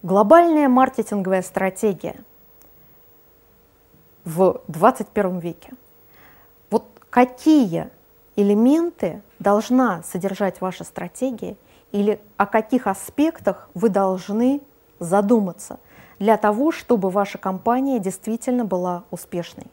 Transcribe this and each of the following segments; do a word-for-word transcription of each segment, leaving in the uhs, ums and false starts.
Глобальная маркетинговая стратегия в двадцать первом веке. Вот какие элементы должна содержать ваша стратегия или о каких аспектах вы должны задуматься для того, чтобы ваша компания действительно была успешной?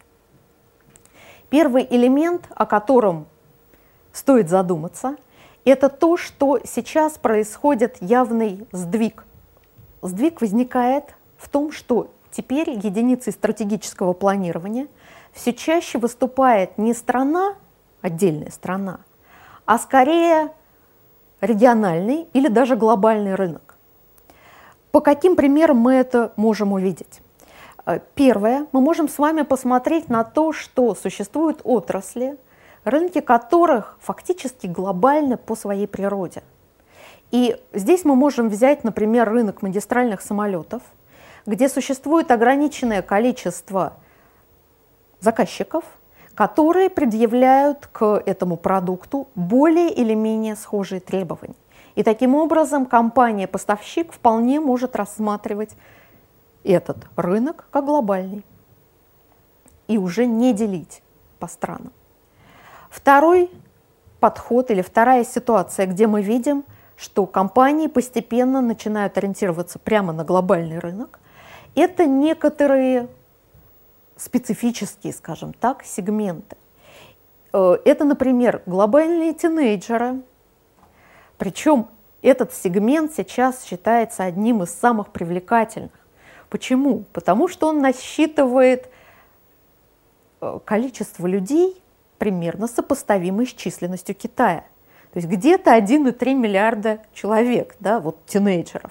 Первый элемент, о котором стоит задуматься, это то, что сейчас происходит явный сдвиг. Сдвиг возникает в том, что теперь единицей стратегического планирования все чаще выступает не страна, отдельная страна, а скорее региональный или даже глобальный рынок. По каким примерам мы это можем увидеть? Первое, мы можем с вами посмотреть на то, что существуют отрасли, рынки которых фактически глобальны по своей природе. И здесь мы можем взять, например, рынок магистральных самолетов, где существует ограниченное количество заказчиков, которые предъявляют к этому продукту более или менее схожие требования. И таким образом компания-поставщик вполне может рассматривать этот рынок как глобальный и уже не делить по странам. Второй подход или вторая ситуация, где мы видим, что компании постепенно начинают ориентироваться прямо на глобальный рынок, это некоторые специфические, скажем так, сегменты. Это, например, глобальные тинейджеры, причем этот сегмент сейчас считается одним из самых привлекательных. Почему? Потому что он насчитывает количество людей, примерно сопоставимое с численностью Китая. То есть где-то один и три миллиарда человек, да, вот тинейджеров.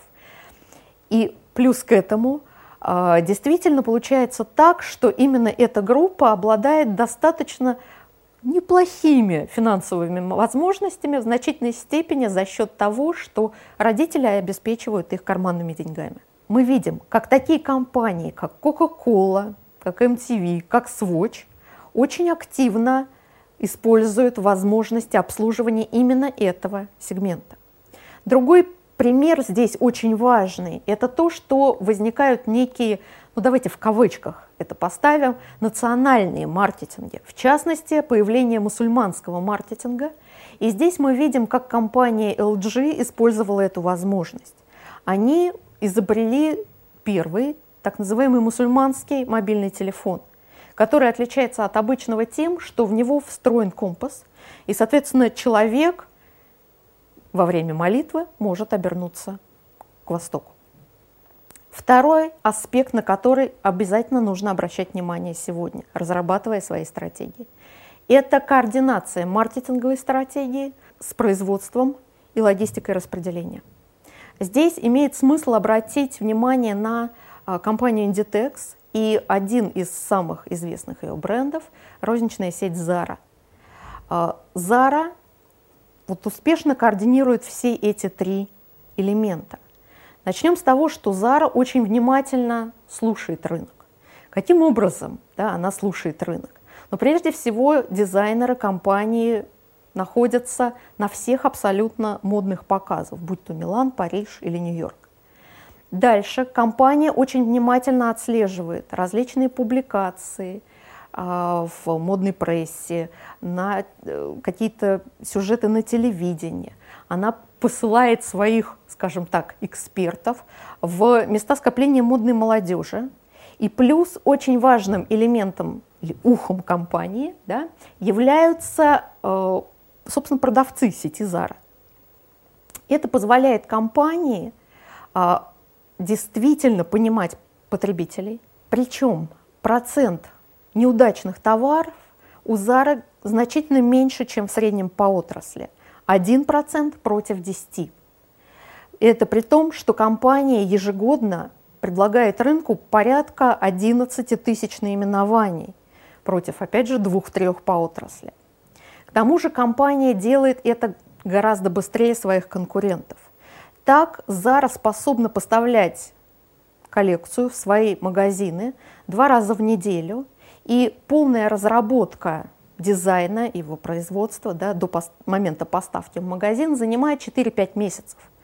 И плюс к этому э, действительно получается так, что именно эта группа обладает достаточно неплохими финансовыми возможностями в значительной степени за счет того, что родители обеспечивают их карманными деньгами. Мы видим, как такие компании, как Coca-Cola, как эм ти ви, как Swatch, очень активно используют возможности обслуживания именно этого сегмента. Другой пример здесь очень важный. Это то, что возникают некие, ну давайте в кавычках это поставим, национальные маркетинги. В частности, появление мусульманского маркетинга. И здесь мы видим, как компания эл джи использовала эту возможность. Они изобрели первый так называемый мусульманский мобильный телефон, который отличается от обычного тем, что в него встроен компас, и, соответственно, человек во время молитвы может обернуться к востоку. Второй аспект, на который обязательно нужно обращать внимание сегодня, разрабатывая свои стратегии, это координация маркетинговой стратегии с производством и логистикой распределения. Здесь имеет смысл обратить внимание на компанию Inditex и один из самых известных ее брендов – розничная сеть Zara. Zara вот успешно координирует все эти три элемента. Начнем с того, что Zara очень внимательно слушает рынок. Каким образом, да, она слушает рынок? Но прежде всего дизайнеры компании находятся на всех абсолютно модных показах, будь то Милан, Париж или Нью-Йорк. Дальше компания очень внимательно отслеживает различные публикации а, в модной прессе, на э, какие-то сюжеты на телевидении. Она посылает своих, скажем так, экспертов в места скопления модной молодежи. И плюс очень важным элементом или ухом компании, да, являются, э, собственно, продавцы сети Zara. Это позволяет компании э, действительно понимать потребителей. Причем процент неудачных товаров у Zara значительно меньше, чем в среднем по отрасли. один процент против десяти. Это при том, что компания ежегодно предлагает рынку порядка одиннадцати тысяч наименований против, опять же, двух-трех по отрасли. К тому же компания делает это гораздо быстрее своих конкурентов. Так Zara способна поставлять коллекцию в свои магазины два раза в неделю, и полная разработка дизайна, его производства, да, до момента поставки в магазин занимает четыре-пять месяцев.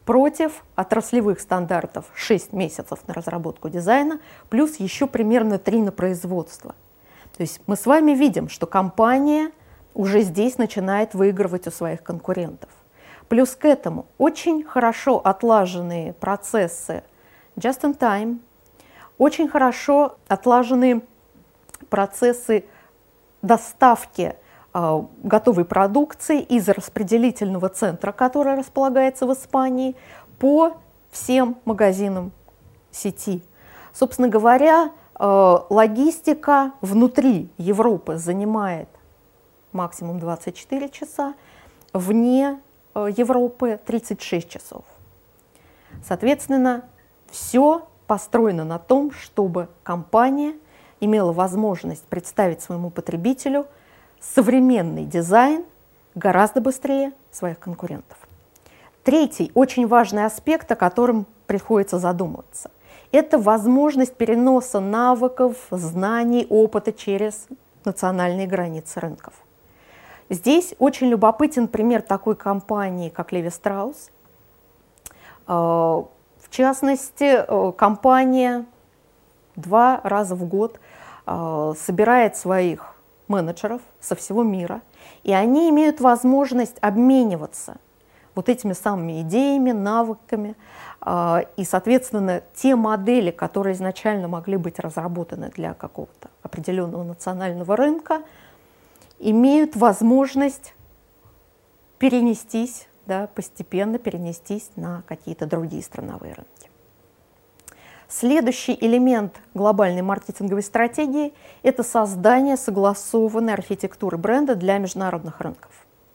против отраслевых стандартов шесть месяцев на разработку дизайна, плюс еще примерно три на производство. То есть мы с вами видим, что компания уже здесь начинает выигрывать у своих конкурентов. Плюс к этому очень хорошо отлаженные процессы just in time, очень хорошо отлаженные процессы доставки э, готовой продукции из распределительного центра, который располагается в Испании, по всем магазинам сети. Собственно говоря, э, логистика внутри Европы занимает максимум двадцать четыре часа, вне э, Европы тридцать шесть часов. Соответственно, все построено на том, чтобы компания имела возможность представить своему потребителю современный дизайн гораздо быстрее своих конкурентов. Третий очень важный аспект, о котором приходится задумываться, это возможность переноса навыков, знаний, опыта через национальные границы рынков. Здесь очень любопытен пример такой компании, как Леви Страус. В частности, компания два раза в год собирает своих менеджеров со всего мира, и они имеют возможность обмениваться вот этими самыми идеями, навыками, и, соответственно, те модели, которые изначально могли быть разработаны для какого-то определенного национального рынка, имеют возможность перенестись, да, постепенно перенестись на какие-то другие страновые рынки. Следующий элемент глобальной маркетинговой стратегии – это создание согласованной архитектуры бренда для международных рынков.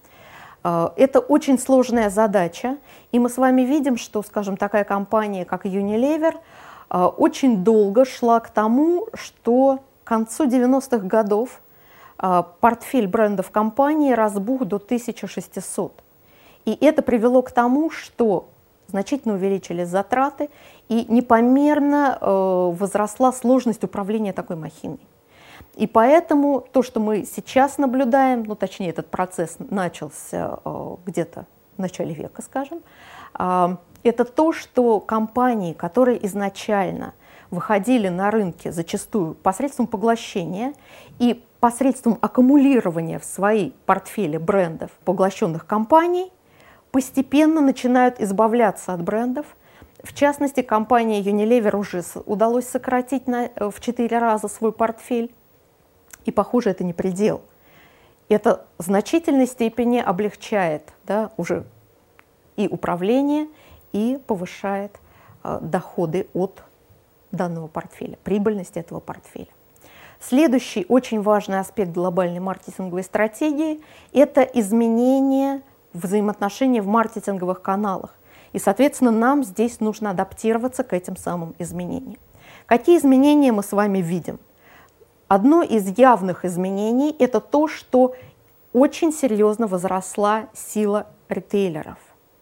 Это очень сложная задача, и мы с вами видим, что, скажем, такая компания, как Unilever, очень долго шла к тому, что к концу девяностых годов портфель брендов компании разбух до тысячи шестисот. И это привело к тому, что значительно увеличились затраты и непомерно э, возросла сложность управления такой махиной. И поэтому то, что мы сейчас наблюдаем, ну точнее этот процесс начался э, где-то в начале века, скажем, э, это то, что компании, которые изначально выходили на рынки зачастую посредством поглощения и посредством аккумулирования в свои портфели брендов поглощенных компаний, постепенно начинают избавляться от брендов. В частности, компания Unilever уже удалось сократить на, в четыре раза свой портфель, и, похоже, это не предел. Это в значительной степени облегчает, да, уже и управление, и повышает э, доходы от данного портфеля, прибыльность этого портфеля. Следующий очень важный аспект глобальной маркетинговой стратегии – это изменение взаимоотношения в маркетинговых каналах. И, соответственно, нам здесь нужно адаптироваться к этим самым изменениям. Какие изменения мы с вами видим? Одно из явных изменений – это то, что очень серьезно возросла сила ритейлеров.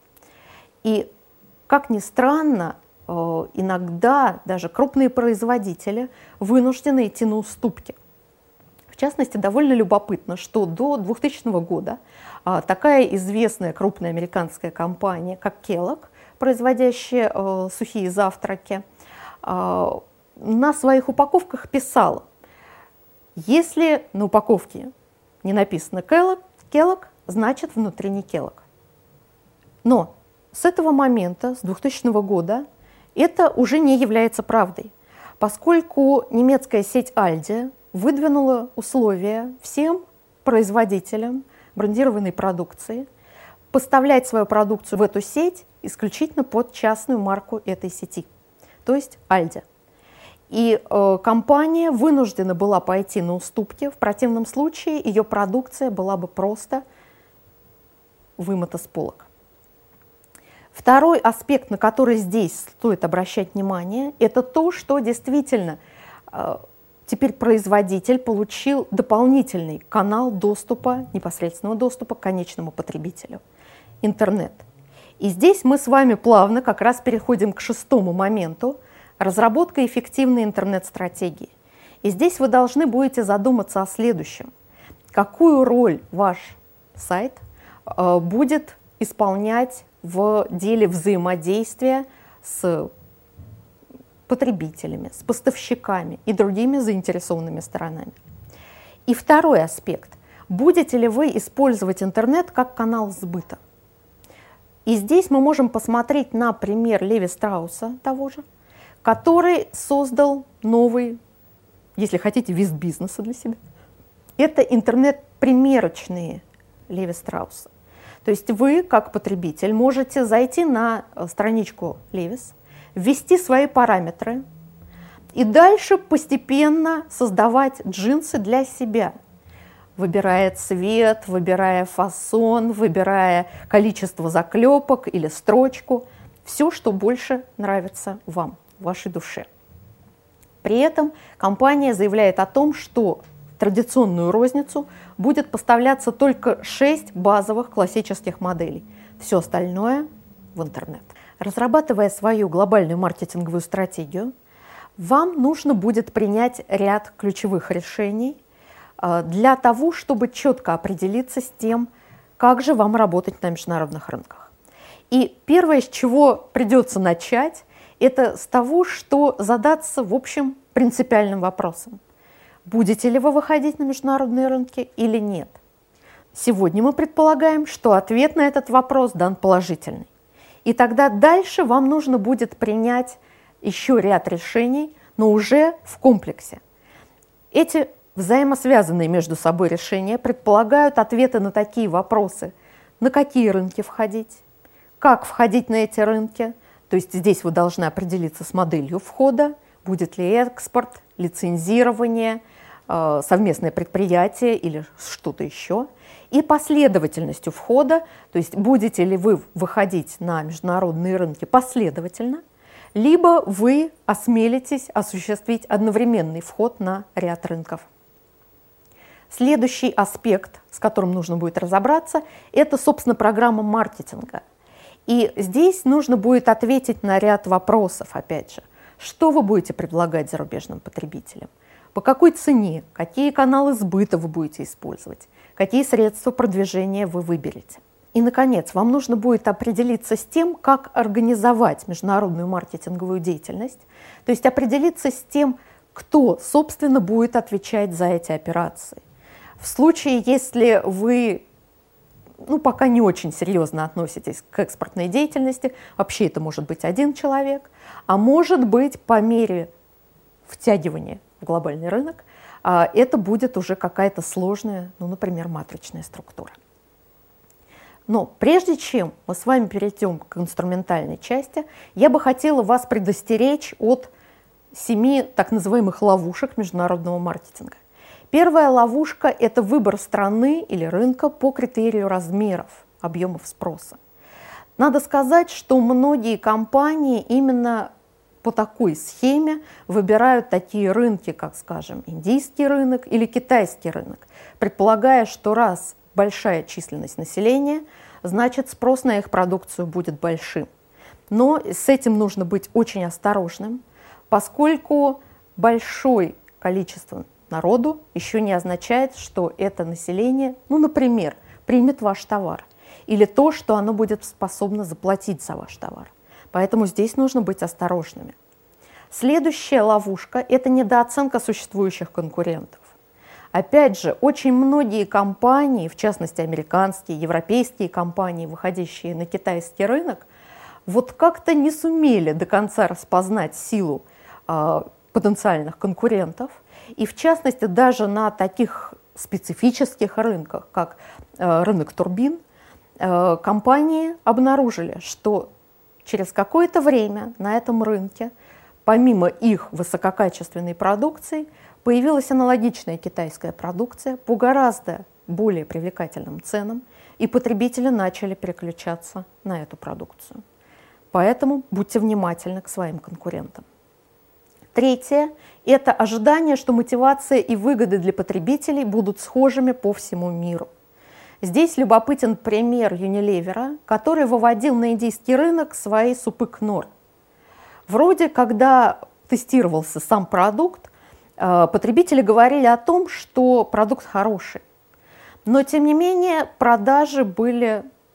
И, как ни странно, иногда даже крупные производители вынуждены идти на уступки. В частности, довольно любопытно, что до двухтысячного года такая известная крупная американская компания, как Kellogg, производящая э, сухие завтраки, э, на своих упаковках писала: если на упаковке не написано Kellogg, Kellogg, значит внутри не Kellogg. Но с этого момента, с двухтысячного года, это уже не является правдой, поскольку немецкая сеть Aldi выдвинула условия всем производителям брендированной продукции поставлять свою продукцию в эту сеть исключительно под частную марку этой сети, то есть Aldi. И э, компания вынуждена была пойти на уступки, в противном случае ее продукция была бы просто вымыта с полок. Второй аспект, на который здесь стоит обращать внимание, это то, что действительно э, теперь производитель получил дополнительный канал доступа, непосредственного доступа к конечному потребителю – интернет. И здесь мы с вами плавно как раз переходим к шестому моменту – разработка эффективной интернет-стратегии. И здесь вы должны будете задуматься о следующем. Какую роль ваш сайт э, будет исполнять в деле взаимодействия с потребителями, с поставщиками и другими заинтересованными сторонами. И второй аспект. Будете ли вы использовать интернет как канал сбыта? И здесь мы можем посмотреть на пример Леви Страуса того же, который создал новый, если хотите, вид бизнеса для себя. Это интернет-примерочные Леви Страуса. То есть вы, как потребитель, можете зайти на страничку Levi's, ввести свои параметры и дальше постепенно создавать джинсы для себя, выбирая цвет, выбирая фасон, выбирая количество заклепок или строчку, все, что больше нравится вам, вашей душе. При этом компания заявляет о том, что в традиционную розницу будет поставляться только шесть базовых классических моделей. Все остальное в интернет. Разрабатывая свою глобальную маркетинговую стратегию, вам нужно будет принять ряд ключевых решений для того, чтобы четко определиться с тем, как же вам работать на международных рынках. И первое, с чего придется начать, это с того, что задаться, в общем, принципиальным вопросом. Будете ли вы выходить на международные рынки или нет? Сегодня мы предполагаем, что ответ на этот вопрос дан положительный. И тогда дальше вам нужно будет принять еще ряд решений, но уже в комплексе. Эти взаимосвязанные между собой решения предполагают ответы на такие вопросы: на какие рынки входить, как входить на эти рынки, то есть здесь вы должны определиться с моделью входа, будет ли экспорт, лицензирование, совместное предприятие или что-то еще, и последовательностью входа, то есть будете ли вы выходить на международные рынки последовательно, либо вы осмелитесь осуществить одновременный вход на ряд рынков. Следующий аспект, с которым нужно будет разобраться, это, собственно, программа маркетинга. И здесь нужно будет ответить на ряд вопросов, опять же. Что вы будете предлагать зарубежным потребителям? По какой цене? Какие каналы сбыта вы будете использовать? Какие средства продвижения вы выберете? И, наконец, вам нужно будет определиться с тем, как организовать международную маркетинговую деятельность, то есть определиться с тем, кто, собственно, будет отвечать за эти операции. В случае, если вы ну, пока не очень серьезно относитесь к экспортной деятельности, вообще это может быть один человек, а может быть по мере втягивания в глобальный рынок, это будет уже какая-то сложная, ну, например, матричная структура. Но прежде чем мы с вами перейдем к инструментальной части, я бы хотела вас предостеречь от семи так называемых ловушек международного маркетинга. Первая ловушка – это выбор страны или рынка по критерию размеров, объемов спроса. Надо сказать, что многие компании именно по такой схеме выбирают такие рынки, как, скажем, индийский рынок или китайский рынок, предполагая, что раз большая численность населения, значит спрос на их продукцию будет большим. Но с этим нужно быть очень осторожным, поскольку большое количество народу еще не означает, что это население, ну, например, примет ваш товар или то, что оно будет способно заплатить за ваш товар. Поэтому здесь нужно быть осторожными. Следующая ловушка – это недооценка существующих конкурентов. Опять же, очень многие компании, в частности американские, европейские компании, выходящие на китайский рынок, вот как-то не сумели до конца распознать силу э, потенциальных конкурентов. И в частности, даже на таких специфических рынках, как э, рынок турбин, э, компании обнаружили, что через какое-то время на этом рынке, помимо их высококачественной продукции, появилась аналогичная китайская продукция по гораздо более привлекательным ценам, и потребители начали переключаться на эту продукцию. Поэтому будьте внимательны к своим конкурентам. Третье – это ожидание, что мотивация и выгоды для потребителей будут схожими по всему миру. Здесь любопытен пример Unilever, который выводил на индийский рынок свои супы Кнор. Вроде, когда тестировался сам продукт, потребители говорили о том, что продукт хороший. Но, тем не менее, продажи были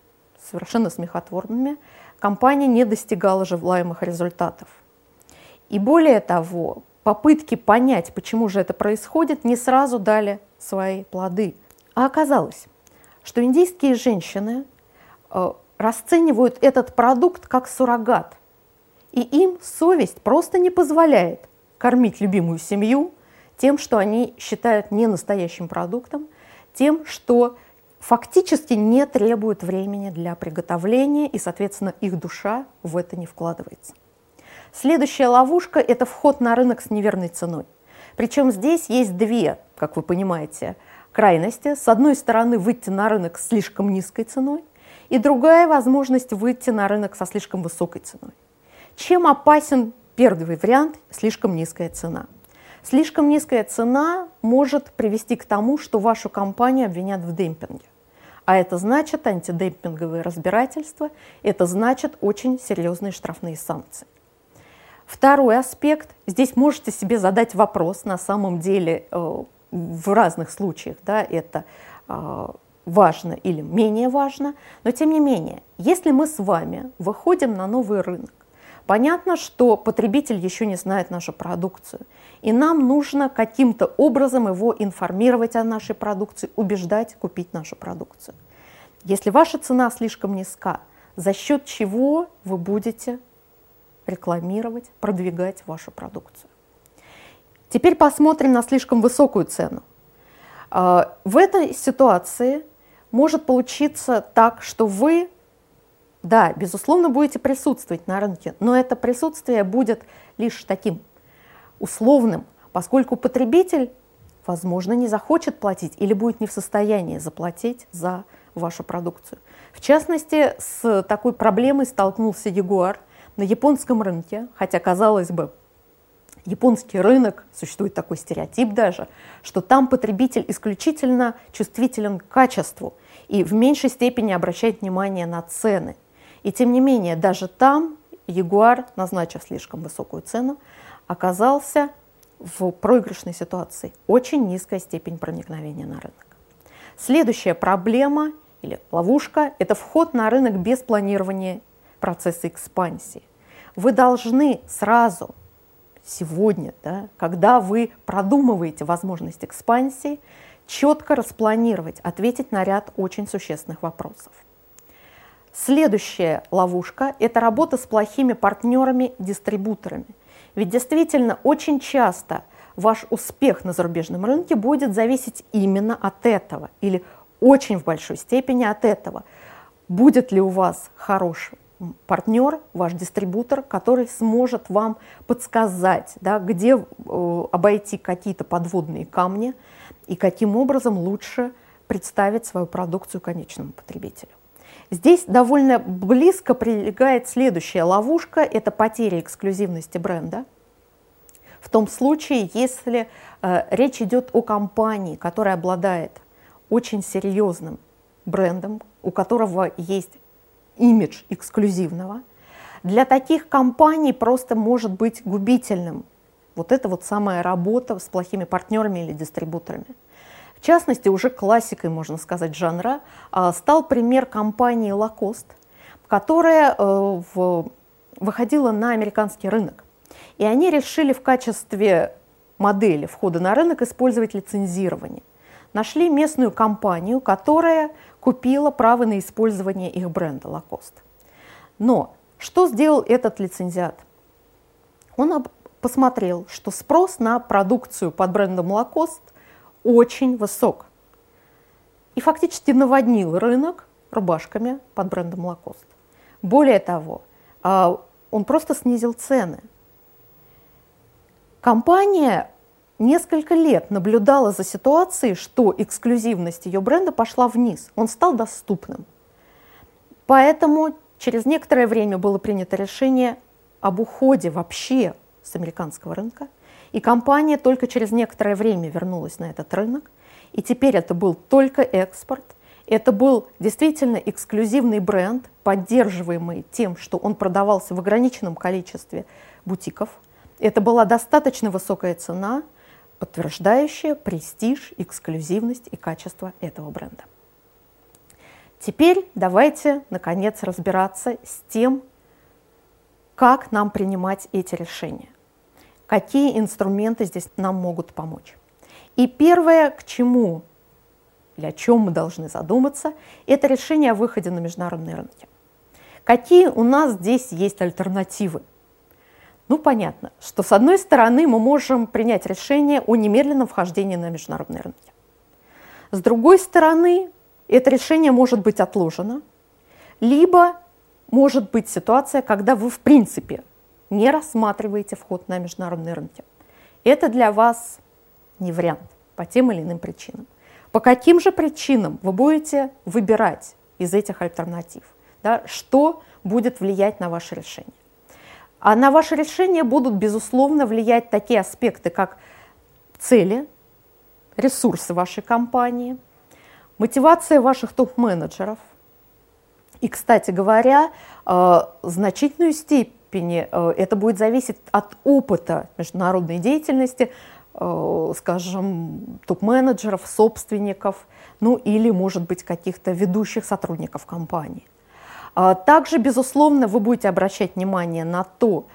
совершенно смехотворными, компания не достигала желаемых результатов. И более того, попытки понять, почему же это происходит, не сразу дали свои плоды. А оказалось, что индийские женщины э, расценивают этот продукт как суррогат. И им совесть просто не позволяет кормить любимую семью тем, что они считают не настоящим продуктом, тем, что фактически не требует времени для приготовления, и, соответственно, их душа в это не вкладывается. Следующая ловушка – это вход на рынок с неверной ценой. Причем здесь есть две, как вы понимаете, крайности. С одной стороны, выйти на рынок с слишком низкой ценой, и другая возможность выйти на рынок со слишком высокой ценой. Чем опасен первый вариант – слишком низкая цена? Слишком низкая цена может привести к тому, что вашу компанию обвинят в демпинге. А это значит антидемпинговые разбирательства, это значит очень серьезные штрафные санкции. Второй аспект. Здесь можете себе задать вопрос, на самом деле в разных случаях, да, это важно или менее важно, но тем не менее, если мы с вами выходим на новый рынок, понятно, что потребитель еще не знает нашу продукцию, и нам нужно каким-то образом его информировать о нашей продукции, убеждать купить нашу продукцию. Если ваша цена слишком низка, за счет чего вы будете рекламировать, продвигать вашу продукцию? Теперь посмотрим на слишком высокую цену. В этой ситуации может получиться так, что вы, да, безусловно, будете присутствовать на рынке, но это присутствие будет лишь таким условным, поскольку потребитель, возможно, не захочет платить или будет не в состоянии заплатить за вашу продукцию. В частности, с такой проблемой столкнулся Ягуар на японском рынке, хотя, казалось бы, японский рынок, существует такой стереотип даже, что там потребитель исключительно чувствителен к качеству и в меньшей степени обращает внимание на цены. И тем не менее, даже там Ягуар, назначив слишком высокую цену, оказался в проигрышной ситуации. Очень низкая степень проникновения на рынок. Следующая проблема или ловушка – это вход на рынок без планирования процесса экспансии. Вы должны сразу, сегодня, да, когда вы продумываете возможность экспансии, четко распланировать, ответить на ряд очень существенных вопросов. Следующая ловушка – это работа с плохими партнерами-дистрибуторами. Ведь действительно очень часто ваш успех на зарубежном рынке будет зависеть именно от этого, или очень в большой степени от этого. Будет ли у вас хороший партнер, ваш дистрибутор, который сможет вам подсказать, да, где э, обойти какие-то подводные камни и каким образом лучше представить свою продукцию конечному потребителю. Здесь довольно близко прилегает следующая ловушка – это потеря эксклюзивности бренда. В том случае, если э, речь идет о компании, которая обладает очень серьезным брендом, у которого есть имидж эксклюзивного, для таких компаний просто может быть губительным вот эта вот самая работа с плохими партнерами или дистрибуторами. В частности, уже классикой, можно сказать, жанра стал пример компании Lacoste, которая выходила на американский рынок. И они решили в качестве модели входа на рынок использовать лицензирование. Нашли местную компанию, которая купила право на использование их бренда Lacoste. Но что сделал этот лицензиат? Он посмотрел, что спрос на продукцию под брендом Lacoste очень высок. И фактически наводнил рынок рубашками под брендом Lacoste. Более того, он просто снизил цены. Компания несколько лет наблюдала за ситуацией, что эксклюзивность ее бренда пошла вниз, он стал доступным. Поэтому через некоторое время было принято решение об уходе вообще с американского рынка, и компания только через некоторое время вернулась на этот рынок, и теперь это был только экспорт, это был действительно эксклюзивный бренд, поддерживаемый тем, что он продавался в ограниченном количестве бутиков. Это была достаточно высокая цена, подтверждающая престиж, эксклюзивность и качество этого бренда. Теперь давайте, наконец, разбираться с тем, как нам принимать эти решения, какие инструменты здесь нам могут помочь. И первое, к чему или о чем мы должны задуматься, это решение о выходе на международные рынки. Какие у нас здесь есть альтернативы? Ну, понятно, что с одной стороны мы можем принять решение о немедленном вхождении на международные рынки. С другой стороны, это решение может быть отложено, либо может быть ситуация, когда вы в принципе не рассматриваете вход на международные рынки. Это для вас не вариант по тем или иным причинам. По каким же причинам вы будете выбирать из этих альтернатив? Да, что будет влиять на ваше решение? А на ваше решение будут, безусловно, влиять такие аспекты, как цели, ресурсы вашей компании, мотивация ваших топ-менеджеров. И, кстати говоря, в значительной степени это будет зависеть от опыта международной деятельности, скажем, топ-менеджеров, собственников, ну или, может быть, каких-то ведущих сотрудников компании. Также, безусловно, вы будете обращать внимание на то,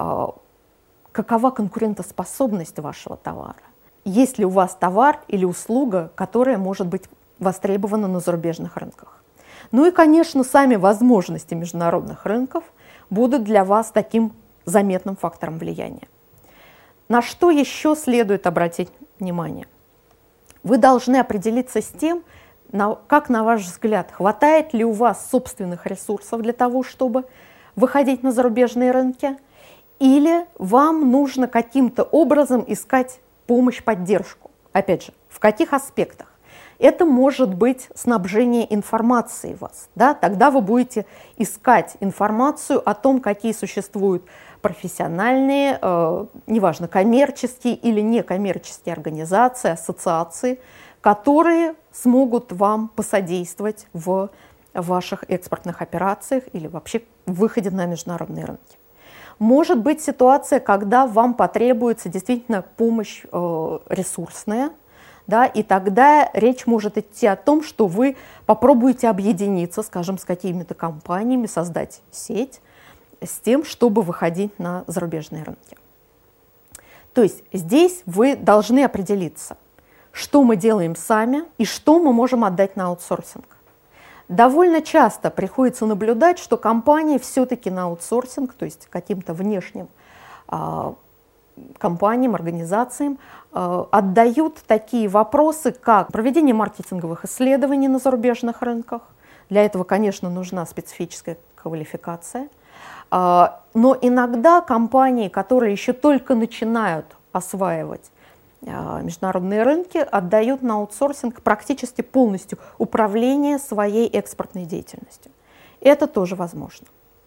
какова конкурентоспособность вашего товара. Есть ли у вас товар или услуга, которая может быть востребована на зарубежных рынках. Ну и, конечно, сами возможности международных рынков будут для вас таким заметным фактором влияния. На что еще следует обратить внимание? Вы должны определиться с тем, как, на ваш взгляд, хватает ли у вас собственных ресурсов для того, чтобы выходить на зарубежные рынки, или вам нужно каким-то образом искать помощь, поддержку. Опять же, в каких аспектах? Это может быть снабжение информацией вас. Да? Тогда вы будете искать информацию о том, какие существуют профессиональные, э, неважно, коммерческие или некоммерческие организации, ассоциации, которые смогут вам посодействовать в ваших экспортных операциях или вообще в выходе на международные рынки. Может быть ситуация, когда вам потребуется действительно помощь э, ресурсная, да, и тогда речь может идти о том, что вы попробуете объединиться, скажем, с какими-то компаниями, создать сеть с тем, чтобы выходить на зарубежные рынки. То есть здесь вы должны определиться, что мы делаем сами и что мы можем отдать на аутсорсинг. Довольно часто приходится наблюдать, что компании все-таки на аутсорсинг, то есть каким-то внешним а, компаниям, организациям, а, отдают такие вопросы, как проведение маркетинговых исследований на зарубежных рынках. Для этого, конечно, нужна специфическая квалификация. А, но иногда компании, которые еще только начинают осваивать международные рынки, отдают на аутсорсинг практически полностью управление своей экспортной деятельностью. Это тоже возможно.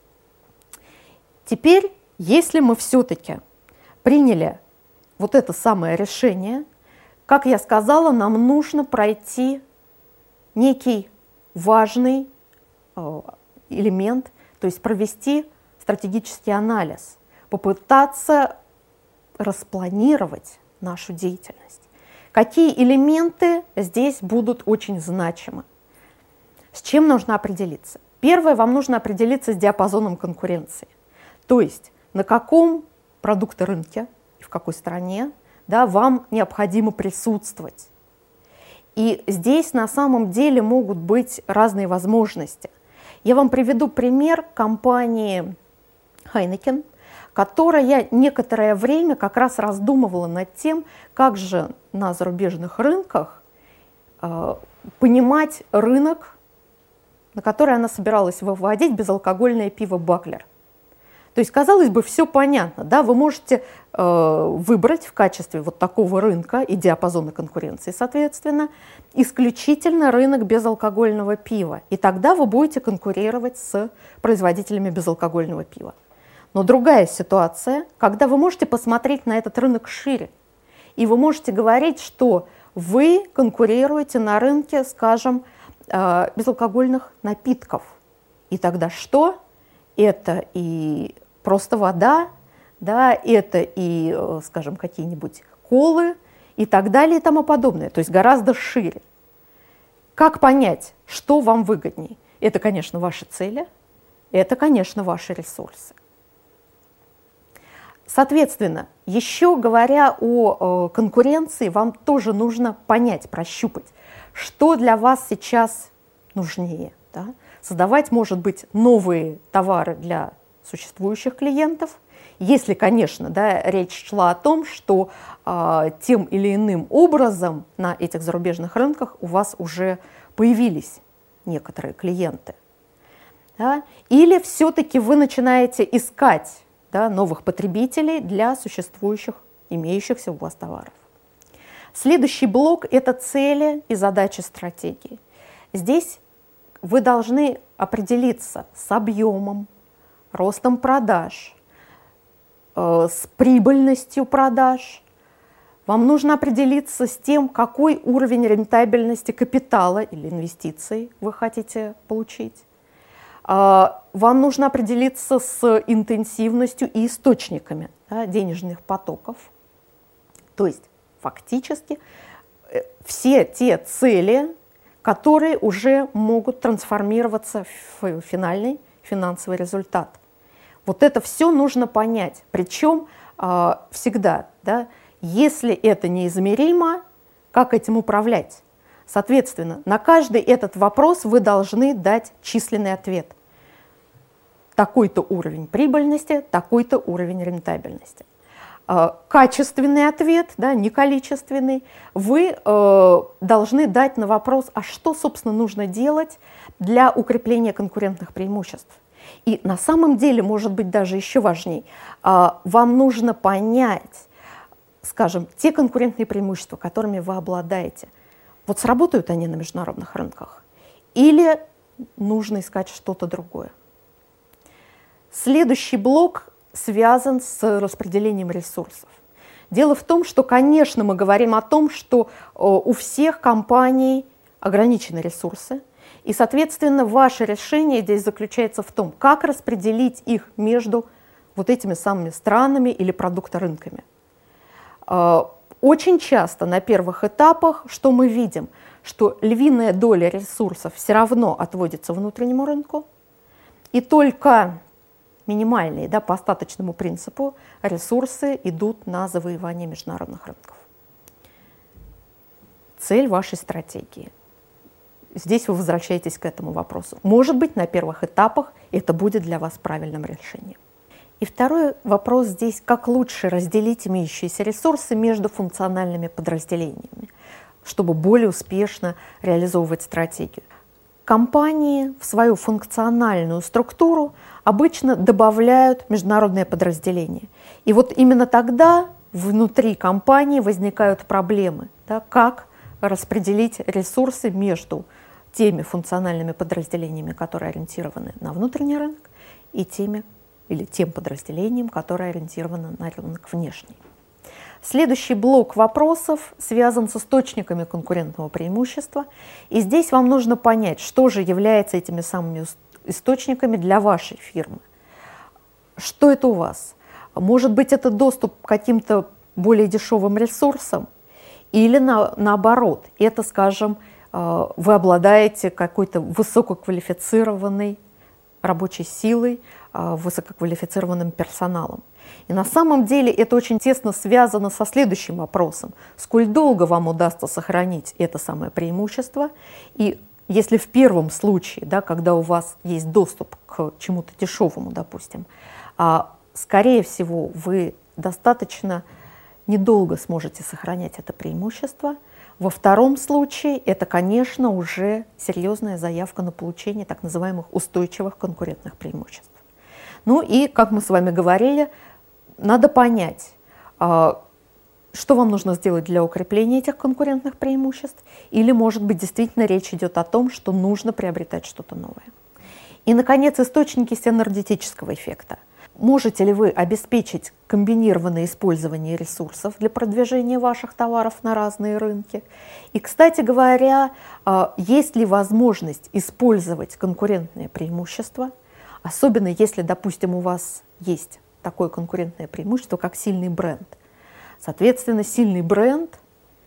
Теперь, если мы все-таки приняли вот это самое решение, как я сказала, нам нужно пройти некий важный элемент, то есть провести стратегический анализ, попытаться распланировать нашу деятельность. Какие элементы здесь будут очень значимы? С чем нужно определиться? Первое, вам нужно определиться с диапазоном конкуренции. То есть на каком продукте рынке и в какой стране, да, вам необходимо присутствовать. И здесь на самом деле могут быть разные возможности. Я вам приведу пример компании Heineken, которая некоторое время как раз раздумывала над тем, как же на зарубежных рынках э, понимать рынок, на который она собиралась выводить безалкогольное пиво «Баклер». То есть, казалось бы, все понятно, да? Вы можете э, выбрать в качестве вот такого рынка и диапазона конкуренции, соответственно, исключительно рынок безалкогольного пива. И тогда вы будете конкурировать с производителями безалкогольного пива. Но другая ситуация, когда вы можете посмотреть на этот рынок шире, и вы можете говорить, что вы конкурируете на рынке, скажем, безалкогольных напитков. И тогда что? Это и просто вода, да, это и, скажем, какие-нибудь колы и так далее и тому подобное, то есть гораздо шире. Как понять, что вам выгодней? Это, конечно, ваши цели, это, конечно, ваши ресурсы. Соответственно, еще говоря о конкуренции, вам тоже нужно понять, прощупать, что для вас сейчас нужнее. Да? Создавать, может быть, новые товары для существующих клиентов, если, конечно, да, речь шла о том, что э, тем или иным образом на этих зарубежных рынках у вас уже появились некоторые клиенты. Да? Или все-таки вы начинаете искать, да, новых потребителей для существующих, имеющихся у вас товаров. Следующий блок – это цели и задачи стратегии. Здесь вы должны определиться с объемом, ростом продаж, э, с прибыльностью продаж. Вам нужно определиться с тем, какой уровень рентабельности капитала или инвестиций вы хотите получить. Э, вам нужно определиться с интенсивностью и источниками, да, денежных потоков. То есть фактически все те цели, которые уже могут трансформироваться в финальный финансовый результат. Вот это все нужно понять. Причем э, всегда, да, если это неизмеримо, как этим управлять? Соответственно, на каждый этот вопрос вы должны дать численный ответ. Такой-то уровень прибыльности, такой-то уровень рентабельности. Качественный ответ, да, не количественный, вы э, должны дать на вопрос, а что, собственно, нужно делать для укрепления конкурентных преимуществ. И на самом деле, может быть, даже еще важнее, э, вам нужно понять, скажем, те конкурентные преимущества, которыми вы обладаете, вот сработают они на международных рынках или нужно искать что-то другое. Следующий блок связан с распределением ресурсов. Дело в том, что, конечно, мы говорим о том, что у всех компаний ограничены ресурсы, и, соответственно, ваше решение здесь заключается в том, как распределить их между вот этими самыми странами или продукторынками. Очень часто на первых этапах, что мы видим, что львиная доля ресурсов все равно отводится внутреннему рынку, и только минимальные, да, по остаточному принципу ресурсы идут на завоевание международных рынков. Цель вашей стратегии. Здесь вы возвращаетесь к этому вопросу. Может быть, на первых этапах это будет для вас правильным решением. И второй вопрос здесь, как лучше разделить имеющиеся ресурсы между функциональными подразделениями, чтобы более успешно реализовывать стратегию. Компании в свою функциональную структуру обычно добавляют международные подразделения. И вот именно тогда внутри компании возникают проблемы, да, как распределить ресурсы между теми функциональными подразделениями, которые ориентированы на внутренний рынок, и теми или тем подразделением, которое ориентировано на рынок внешний. Следующий блок вопросов связан с источниками конкурентного преимущества. И здесь вам нужно понять, что же является этими самыми источниками для вашей фирмы. Что это у вас? Может быть, это доступ к каким-то более дешевым ресурсам? Или на, наоборот, это, скажем, вы обладаете какой-то высококвалифицированной рабочей силой, высококвалифицированным персоналом. И на самом деле это очень тесно связано со следующим вопросом. Сколь долго вам удастся сохранить это самое преимущество? И если в первом случае, да, когда у вас есть доступ к чему-то дешевому, допустим, скорее всего, вы достаточно недолго сможете сохранять это преимущество. Во втором случае это, конечно, уже серьезная заявка на получение так называемых устойчивых конкурентных преимуществ. Ну и, как мы с вами говорили, надо понять, что вам нужно сделать для укрепления этих конкурентных преимуществ, или, может быть, действительно речь идет о том, что нужно приобретать что-то новое. И, наконец, источники синергетического эффекта. Можете ли вы обеспечить комбинированное использование ресурсов для продвижения ваших товаров на разные рынки? И, кстати говоря, есть ли возможность использовать конкурентные преимущества, особенно если, допустим, у вас есть такое конкурентное преимущество, как сильный бренд. Соответственно, сильный бренд в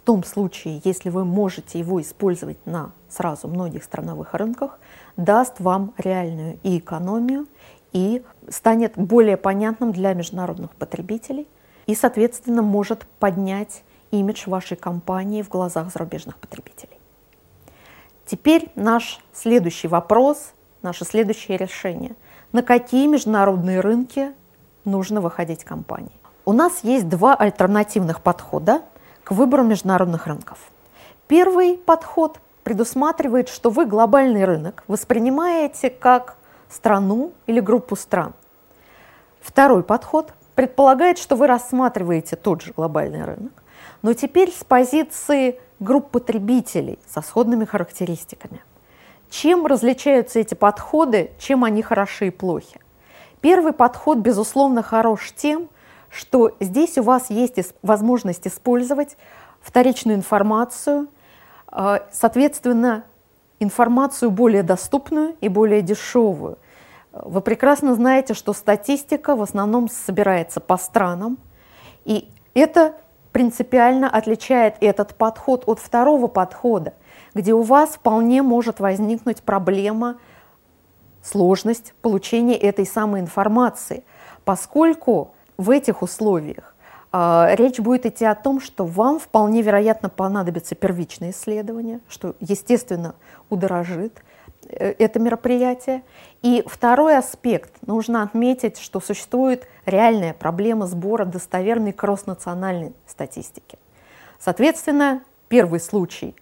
том случае, если вы можете его использовать на сразу многих страновых рынках, даст вам реальную и экономию, и станет более понятным для международных потребителей, и, соответственно, может поднять имидж вашей компании в глазах зарубежных потребителей. Теперь наш следующий вопрос, наше следующее решение. На какие международные рынки нужно выходить компании? У нас есть два альтернативных подхода к выбору международных рынков. Первый подход предусматривает, что вы глобальный рынок воспринимаете как страну или группу стран. Второй подход предполагает, что вы рассматриваете тот же глобальный рынок, но теперь с позиции групп потребителей со сходными характеристиками. Чем различаются эти подходы, чем они хороши и плохи? Первый подход, безусловно, хорош тем, что здесь у вас есть возможность использовать вторичную информацию, соответственно, информацию более доступную и более дешевую. Вы прекрасно знаете, что статистика в основном собирается по странам, и это принципиально отличает этот подход от второго подхода, где у вас вполне может возникнуть проблема, сложность получения этой самой информации, поскольку в этих условиях э, речь будет идти о том, что вам вполне вероятно понадобится первичное исследование, что, естественно, удорожит э, это мероприятие. И второй аспект. Нужно отметить, что существует реальная проблема сбора достоверной кросс-национальной статистики. Соответственно, первый случай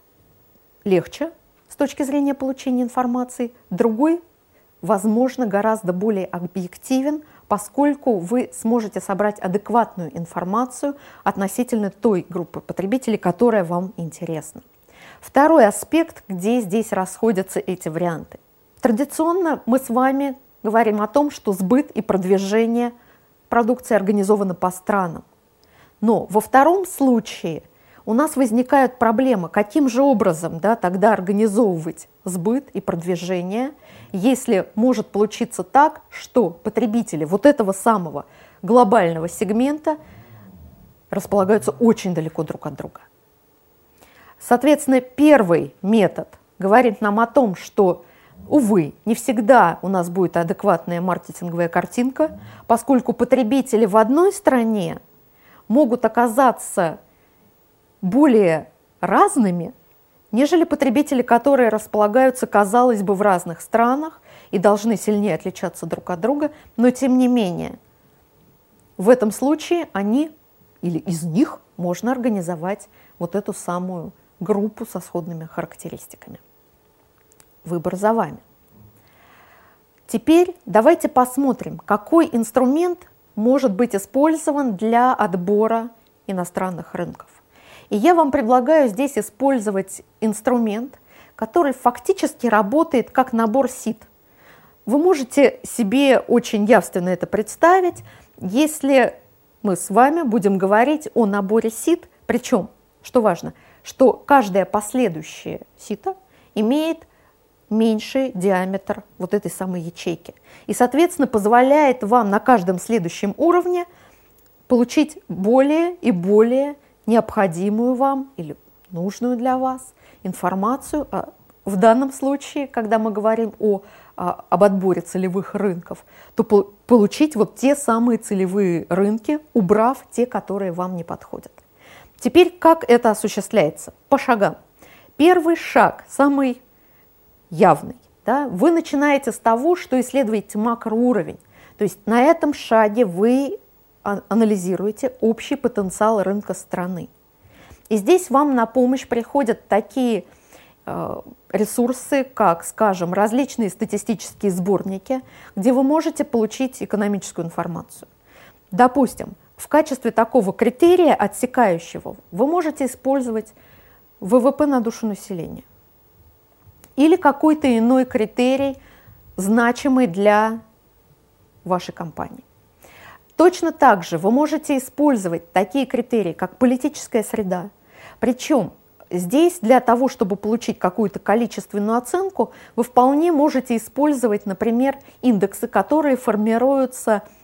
легче с точки зрения получения информации, другой, возможно, гораздо более объективен, поскольку вы сможете собрать адекватную информацию относительно той группы потребителей, которая вам интересна. Второй аспект, где здесь расходятся эти варианты. Традиционно мы с вами говорим о том, что сбыт и продвижение продукции организованы по странам. Но во втором случае у нас возникают проблемы, каким же образом, да, тогда организовывать сбыт и продвижение, если может получиться так, что потребители вот этого самого глобального сегмента располагаются очень далеко друг от друга. Соответственно, первый метод говорит нам о том, что, увы, не всегда у нас будет адекватная маркетинговая картинка, поскольку потребители в одной стране могут оказаться более разными, нежели потребители, которые располагаются, казалось бы, в разных странах и должны сильнее отличаться друг от друга, но тем не менее в этом случае они или из них можно организовать вот эту самую группу со сходными характеристиками. Выбор за вами. Теперь давайте посмотрим, какой инструмент может быть использован для отбора иностранных рынков. И я вам предлагаю здесь использовать инструмент, который фактически работает как набор сит. Вы можете себе очень явственно это представить, если мы с вами будем говорить о наборе сит, причем, что важно, что каждое последующее сито имеет меньший диаметр вот этой самой ячейки. И, соответственно, позволяет вам на каждом следующем уровне получить более и более необходимую вам или нужную для вас информацию. В данном случае, когда мы говорим о, об отборе целевых рынков, то получить вот те самые целевые рынки, убрав те, которые вам не подходят. Теперь как это осуществляется? По шагам. Первый шаг, самый явный. Да? Вы начинаете с того, что исследуете макроуровень. То есть на этом шаге вы анализируете общий потенциал рынка страны. И здесь вам на помощь приходят такие э, ресурсы, как, скажем, различные статистические сборники, где вы можете получить экономическую информацию. Допустим, в качестве такого критерия отсекающего вы можете использовать вэ вэ пэ на душу населения или какой-то иной критерий, значимый для вашей компании. Точно так же вы можете использовать такие критерии, как политическая среда. Причем здесь для того, чтобы получить какую-то количественную оценку, вы вполне можете использовать, например, индексы, которые формируются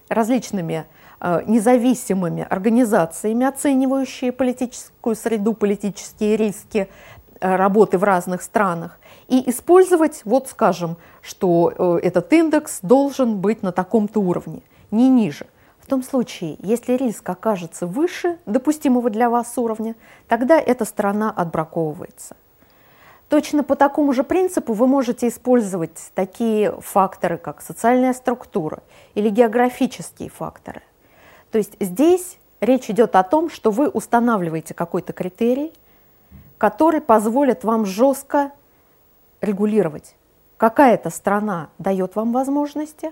различными э, независимыми организациями, оценивающими политическую среду, политические риски э, работы в разных странах, и использовать, вот скажем, что э, этот индекс должен быть на таком-то уровне, не ниже. В том случае, если риск окажется выше допустимого для вас уровня, тогда эта страна отбраковывается. Точно по такому же принципу вы можете использовать такие факторы, как социальная структура или географические факторы. То есть здесь речь идет о том, что вы устанавливаете какой-то критерий, который позволит вам жестко регулировать. Какая-то страна дает вам возможности,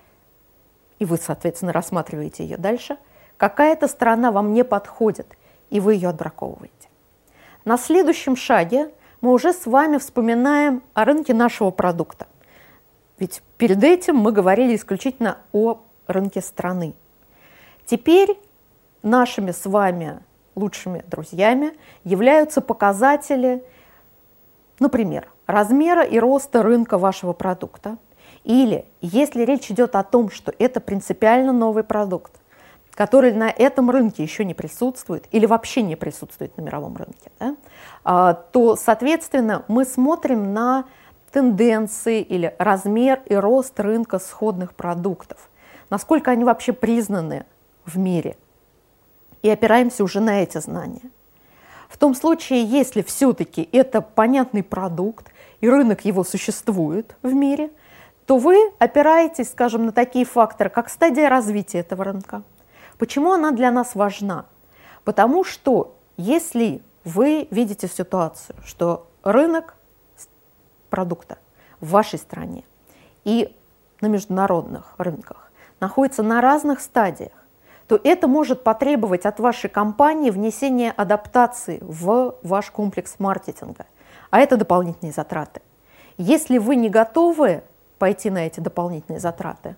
и вы, соответственно, рассматриваете ее дальше. Какая-то страна вам не подходит, и вы ее отбраковываете. На следующем шаге мы уже с вами вспоминаем о рынке нашего продукта. Ведь перед этим мы говорили исключительно о рынке страны. Теперь нашими с вами лучшими друзьями являются показатели, например, размера и роста рынка вашего продукта. Или если речь идет о том, что это принципиально новый продукт, который на этом рынке еще не присутствует или вообще не присутствует на мировом рынке, да, то, соответственно, мы смотрим на тенденции или размер и рост рынка сходных продуктов, насколько они вообще признаны в мире, и опираемся уже на эти знания. В том случае, если все-таки это понятный продукт и рынок его существует в мире, то вы опираетесь, скажем, на такие факторы, как стадия развития этого рынка. Почему она для нас важна? Потому что если вы видите ситуацию, что рынок продукта в вашей стране и на международных рынках находится на разных стадиях, то это может потребовать от вашей компании внесения адаптации в ваш комплекс маркетинга, а это дополнительные затраты. Если вы не готовы пойти на эти дополнительные затраты,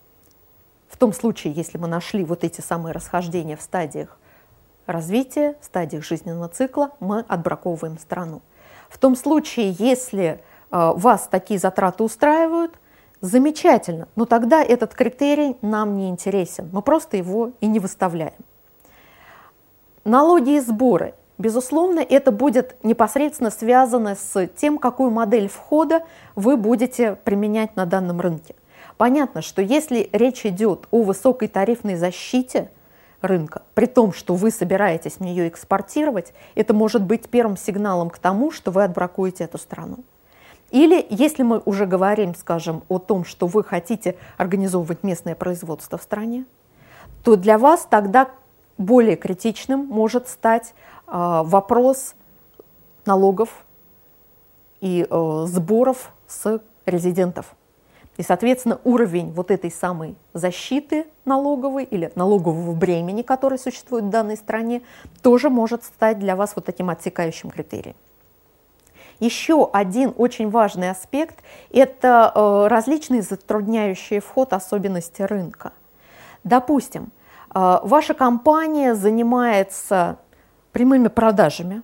в том случае, если мы нашли вот эти самые расхождения в стадиях развития, в стадиях жизненного цикла, мы отбраковываем страну. В том случае, если э, вас такие затраты устраивают, замечательно, но тогда этот критерий нам не интересен, мы просто его и не выставляем. Налоги и сборы. Безусловно, это будет непосредственно связано с тем, какую модель входа вы будете применять на данном рынке. Понятно, что если речь идет о высокой тарифной защите рынка, при том, что вы собираетесь в нее экспортировать, это может быть первым сигналом к тому, что вы отбракуете эту страну. Или если мы уже говорим, скажем, о том, что вы хотите организовывать местное производство в стране, то для вас тогда более критичным может стать э, вопрос налогов и э, сборов с резидентов. И, соответственно, уровень вот этой самой защиты налоговой или налогового бремени, который существует в данной стране, тоже может стать для вас вот таким отсекающим критерием. Еще один очень важный аспект – это э, различные затрудняющие вход особенности рынка. Допустим, э, ваша компания занимается прямыми продажами.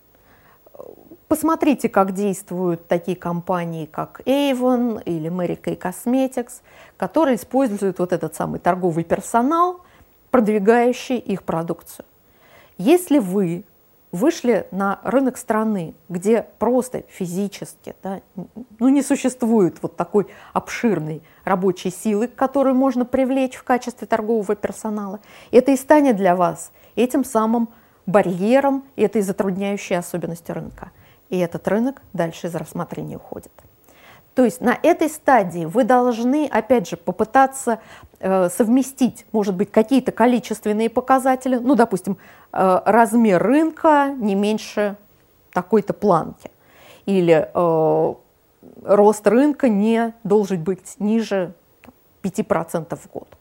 Посмотрите, как действуют такие компании, как Avon или Mary Kay Cosmetics, которые используют вот этот самый торговый персонал, продвигающий их продукцию. Если вы вышли на рынок страны, где просто физически, да, ну, не существует вот такой обширной рабочей силы, которую можно привлечь в качестве торгового персонала, это и станет для вас этим самым барьером, этой затрудняющей особенностью рынка. И этот рынок дальше из рассмотрения уходит. То есть на этой стадии вы должны, опять же, попытаться э, совместить, может быть, какие-то количественные показатели, ну, допустим, э, размер рынка не меньше такой-то планки, или э, рост рынка не должен быть ниже пяти процентов в год.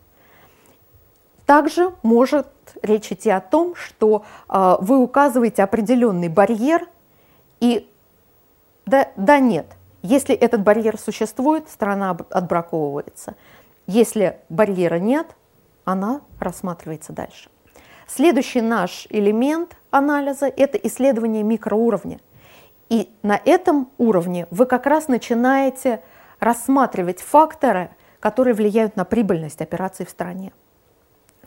Также может речь идти о том, что э, вы указываете определенный барьер, и да, да нет. Если этот барьер существует, страна отбраковывается. Если барьера нет, она рассматривается дальше. Следующий наш элемент анализа – это исследование микроуровня. И на этом уровне вы как раз начинаете рассматривать факторы, которые влияют на прибыльность операций в стране.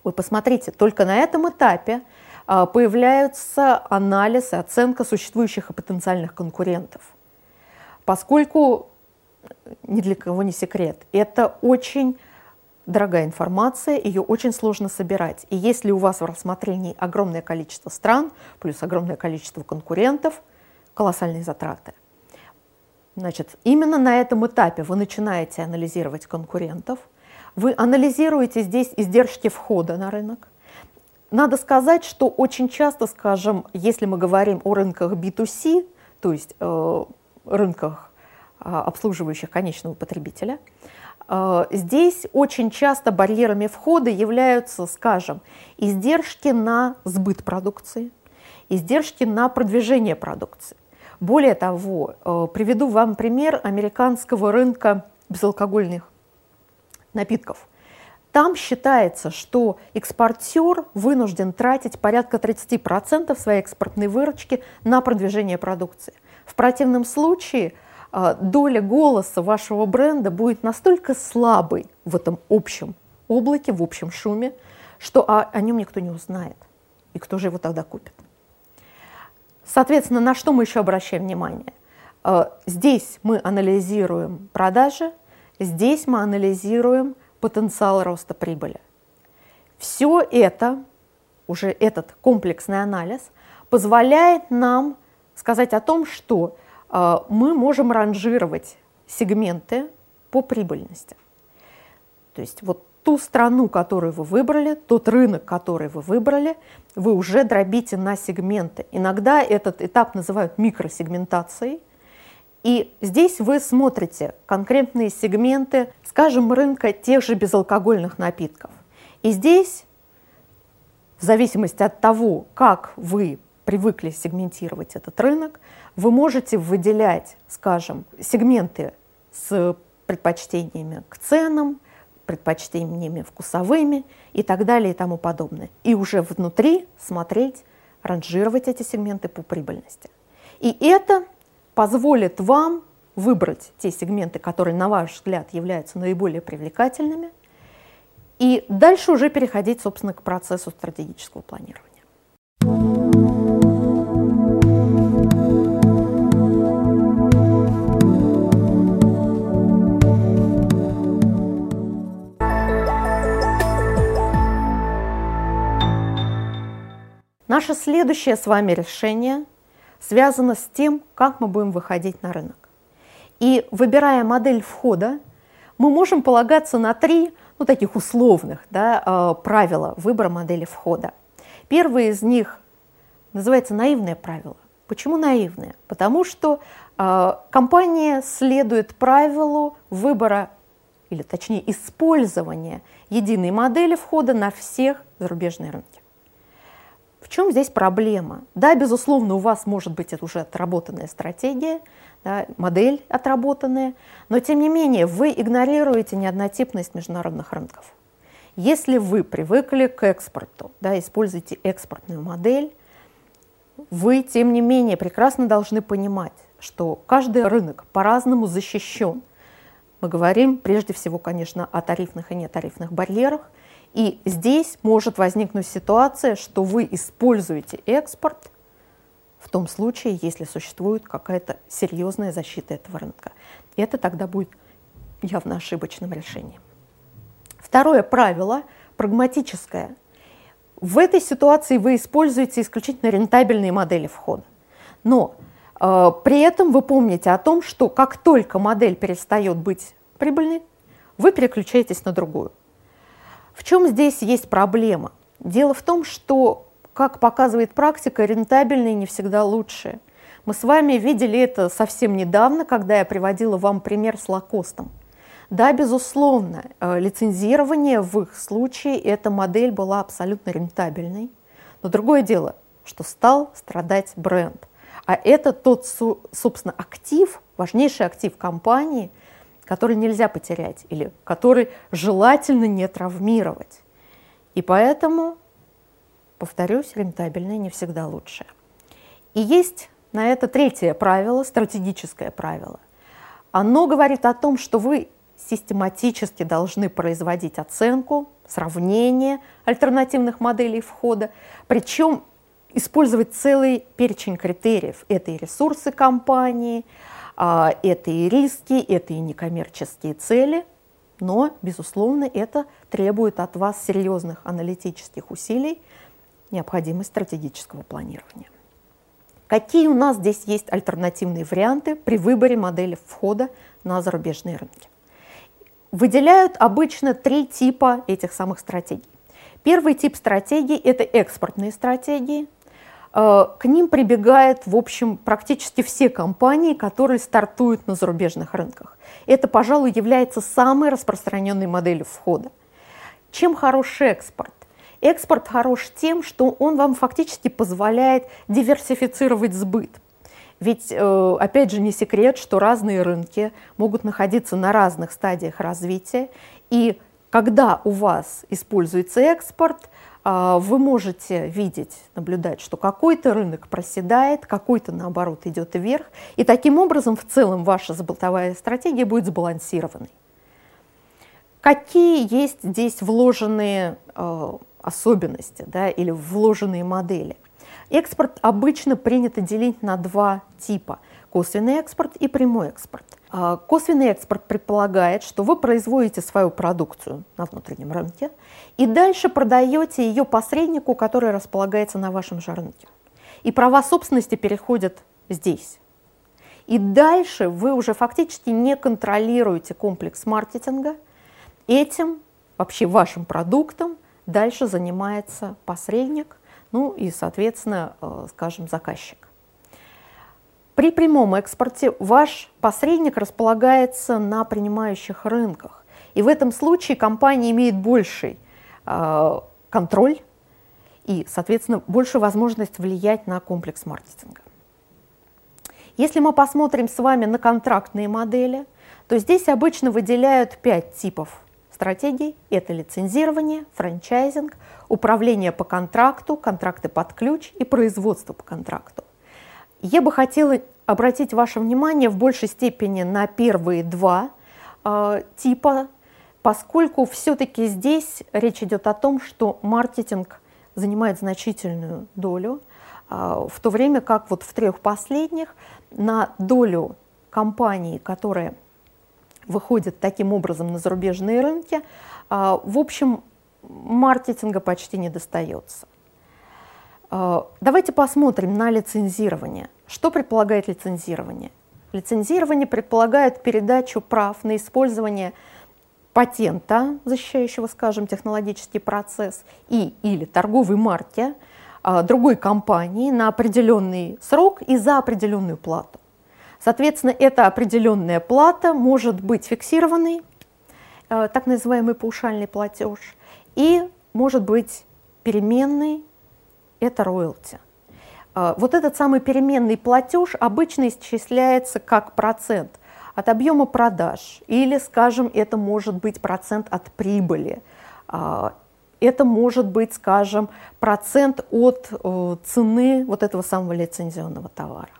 Вы посмотрите, только на этом этапе появляются анализ и оценка существующих и потенциальных конкурентов. Поскольку, ни для кого не секрет, это очень дорогая информация, ее очень сложно собирать. И если у вас в рассмотрении огромное количество стран, плюс огромное количество конкурентов, колоссальные затраты. Значит, именно на этом этапе вы начинаете анализировать конкурентов, вы анализируете здесь издержки входа на рынок. Надо сказать, что очень часто, скажем, если мы говорим о рынках би ту си, то есть э, рынках, э, обслуживающих конечного потребителя, э, здесь очень часто барьерами входа являются, скажем, издержки на сбыт продукции, издержки на продвижение продукции. Более того, э, приведу вам пример американского рынка безалкогольных напитков. Там считается, что экспортер вынужден тратить порядка тридцати процентов своей экспортной выручки на продвижение продукции. В противном случае э, доля голоса вашего бренда будет настолько слабой в этом общем облаке, в общем шуме, что о, о нем никто не узнает. И кто же его тогда купит? Соответственно, на что мы еще обращаем внимание? Э, здесь мы анализируем продажи, здесь мы анализируем потенциал роста прибыли. Все это, уже этот комплексный анализ, позволяет нам сказать о том, что э, мы можем ранжировать сегменты по прибыльности. То есть вот ту страну, которую вы выбрали, тот рынок, который вы выбрали, вы уже дробите на сегменты. Иногда этот этап называют микросегментацией. И здесь вы смотрите конкретные сегменты, скажем, рынка тех же безалкогольных напитков. И здесь, в зависимости от того, как вы привыкли сегментировать этот рынок, вы можете выделять, скажем, сегменты с предпочтениями к ценам, предпочтениями вкусовыми и так далее и тому подобное. И уже внутри смотреть, ранжировать эти сегменты по прибыльности. И это позволит вам выбрать те сегменты, которые, на ваш взгляд, являются наиболее привлекательными, и дальше уже переходить, собственно, к процессу стратегического планирования. Наше следующее с вами решение связано с тем, как мы будем выходить на рынок. И выбирая модель входа, мы можем полагаться на три, ну, таких условных, да, правила выбора модели входа. Первое из них называется наивное правило. Почему наивное? Потому что э, компания следует правилу выбора, или точнее использования единой модели входа на всех зарубежные рынки. В чем здесь проблема? Да, безусловно, у вас может быть это уже отработанная стратегия, да, модель отработанная, но тем не менее вы игнорируете неоднотипность международных рынков. Если вы привыкли к экспорту, да, используете экспортную модель, вы, тем не менее, прекрасно должны понимать, что каждый рынок по-разному защищен. Мы говорим прежде всего, конечно, о тарифных и нетарифных барьерах. И здесь может возникнуть ситуация, что вы используете экспорт в том случае, если существует какая-то серьезная защита этого рынка. И это тогда будет явно ошибочным решением. Второе правило, прагматическое. В этой ситуации вы используете исключительно рентабельные модели входа. Но э, при этом вы помните о том, что как только модель перестает быть прибыльной, вы переключаетесь на другую. В чем здесь есть проблема? Дело в том, что, как показывает практика, рентабельные не всегда лучшие. Мы с вами видели это совсем недавно, когда я приводила вам пример с лакостом. Да, безусловно, лицензирование в их случае, эта модель была абсолютно рентабельной. Но другое дело, что стал страдать бренд. А это тот, собственно, актив, важнейший актив компании, который нельзя потерять или который желательно не травмировать. И поэтому, повторюсь, рентабельное не всегда лучше. И есть на это третье правило, стратегическое правило. Оно говорит о том, что вы систематически должны производить оценку сравнение альтернативных моделей входа, причем использовать целый перечень критериев. Это и ресурсы компании, это и риски, это и некоммерческие цели, но, безусловно, это требует от вас серьезных аналитических усилий, необходимость стратегического планирования. Какие у нас здесь есть альтернативные варианты при выборе модели входа на зарубежные рынки? Выделяют обычно три типа этих самых стратегий. Первый тип стратегий – это экспортные стратегии. К ним прибегают, в общем, практически все компании, которые стартуют на зарубежных рынках. Это, пожалуй, является самой распространенной моделью входа. Чем хорош экспорт? Экспорт хорош тем, что он вам фактически позволяет диверсифицировать сбыт. Ведь, опять же, не секрет, что разные рынки могут находиться на разных стадиях развития, и когда у вас используется экспорт, вы можете видеть, наблюдать, что какой-то рынок проседает, какой-то, наоборот, идет вверх, и таким образом в целом ваша сбытовая стратегия будет сбалансированной. Какие есть здесь вложенные э, особенности, да, или вложенные модели? Экспорт обычно принято делить на два типа – косвенный экспорт и прямой экспорт. Косвенный экспорт предполагает, что вы производите свою продукцию на внутреннем рынке и дальше продаете ее посреднику, который располагается на вашем же рынке. И права собственности переходят здесь. И дальше вы уже фактически не контролируете комплекс маркетинга. Этим, вообще вашим продуктом, дальше занимается посредник, ну и, соответственно, скажем, заказчик. При прямом экспорте ваш посредник располагается на принимающих рынках. И в этом случае компания имеет больший э, контроль и, соответственно, большую возможность влиять на комплекс маркетинга. Если мы посмотрим с вами на контрактные модели, то здесь обычно выделяют пять типов стратегий. Это лицензирование, франчайзинг, управление по контракту, контракты под ключ и производство по контракту. Я бы хотела обратить ваше внимание в большей степени на первые два э, типа, поскольку все-таки здесь речь идет о том, что маркетинг занимает значительную долю, э, в то время как вот в трех последних на долю компаний, которые выходят таким образом на зарубежные рынки, э, в общем, маркетинга почти не достается. Давайте посмотрим на лицензирование. Что предполагает лицензирование? Лицензирование предполагает передачу прав на использование патента, защищающего, скажем, технологический процесс, и или торговой марки другой компании на определенный срок и за определенную плату. Соответственно, эта определенная плата может быть фиксированной, так называемый паушальный платеж, и может быть переменной. Это роялти. Вот этот самый переменный платеж обычно исчисляется как процент от объема продаж, или, скажем, это может быть процент от прибыли, это может быть, скажем, процент от цены вот этого самого лицензионного товара.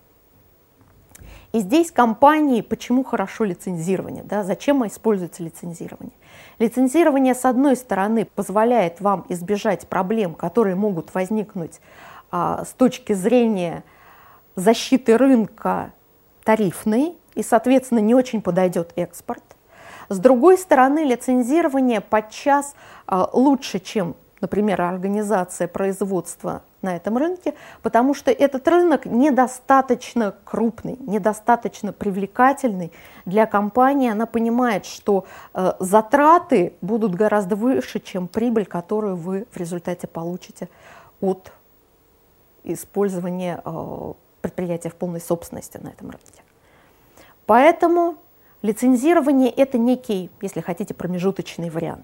И здесь компании, почему хорошо лицензирование, да, зачем используется лицензирование? Лицензирование, с одной стороны, позволяет вам избежать проблем, которые могут возникнуть а, с точки зрения защиты рынка тарифной, и, соответственно, не очень подойдет экспорт. С другой стороны, лицензирование подчас а, лучше, чем, например, организация производства на этом рынке, потому что этот рынок недостаточно крупный, недостаточно привлекательный для компании. Она понимает, что э, затраты будут гораздо выше, чем прибыль, которую вы в результате получите от использования э, предприятия в полной собственности на этом рынке. Поэтому лицензирование – это некий, если хотите, промежуточный вариант.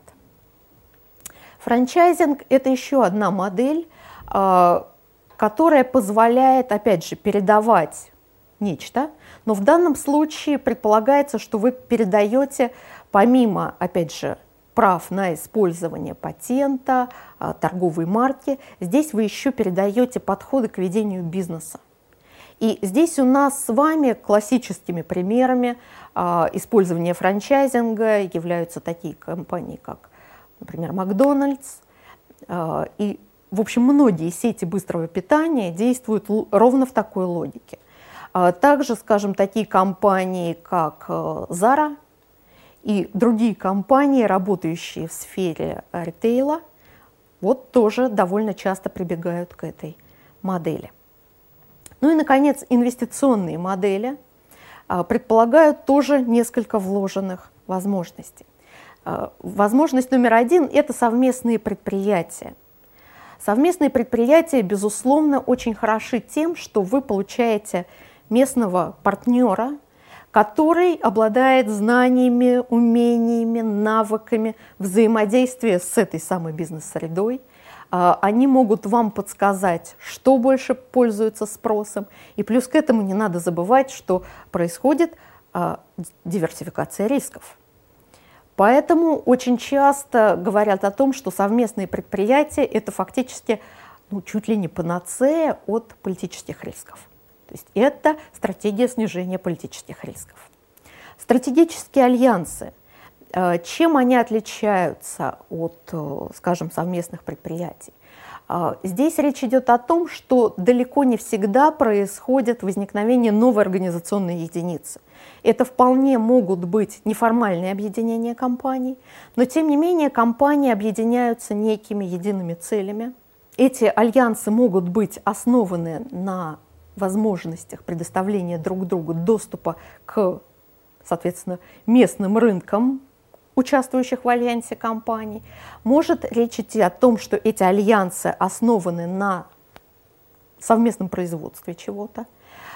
Франчайзинг – это еще одна модель, которая позволяет, опять же, передавать нечто, но в данном случае предполагается, что вы передаете, помимо, опять же, прав на использование патента, торговой марки, здесь вы еще передаете подходы к ведению бизнеса. И здесь у нас с вами классическими примерами использования франчайзинга являются такие компании, как, например, Макдональдс. И, в общем, многие сети быстрого питания действуют ровно в такой логике. Также, скажем, такие компании, как Zara и другие компании, работающие в сфере ритейла, вот тоже довольно часто прибегают к этой модели. Ну и, наконец, инвестиционные модели предполагают тоже несколько вложенных возможностей. Возможность номер один – это совместные предприятия. Совместные предприятия, безусловно, очень хороши тем, что вы получаете местного партнера, который обладает знаниями, умениями, навыками взаимодействия с этой самой бизнес-средой. Они могут вам подсказать, что больше пользуется спросом. И плюс к этому не надо забывать, что происходит диверсификация рисков. Поэтому очень часто говорят о том, что совместные предприятия – это фактически ну, чуть ли не панацея от политических рисков. То есть это стратегия снижения политических рисков. Стратегические альянсы. Чем они отличаются от, скажем, совместных предприятий? Здесь речь идет о том, что далеко не всегда происходит возникновение новой организационной единицы. Это вполне могут быть неформальные объединения компаний, но тем не менее компании объединяются некими едиными целями. Эти альянсы могут быть основаны на возможностях предоставления друг другу доступа к, соответственно, местным рынкам участвующих в альянсе компаний. Может речь идти о том, что эти альянсы основаны на совместном производстве чего-то.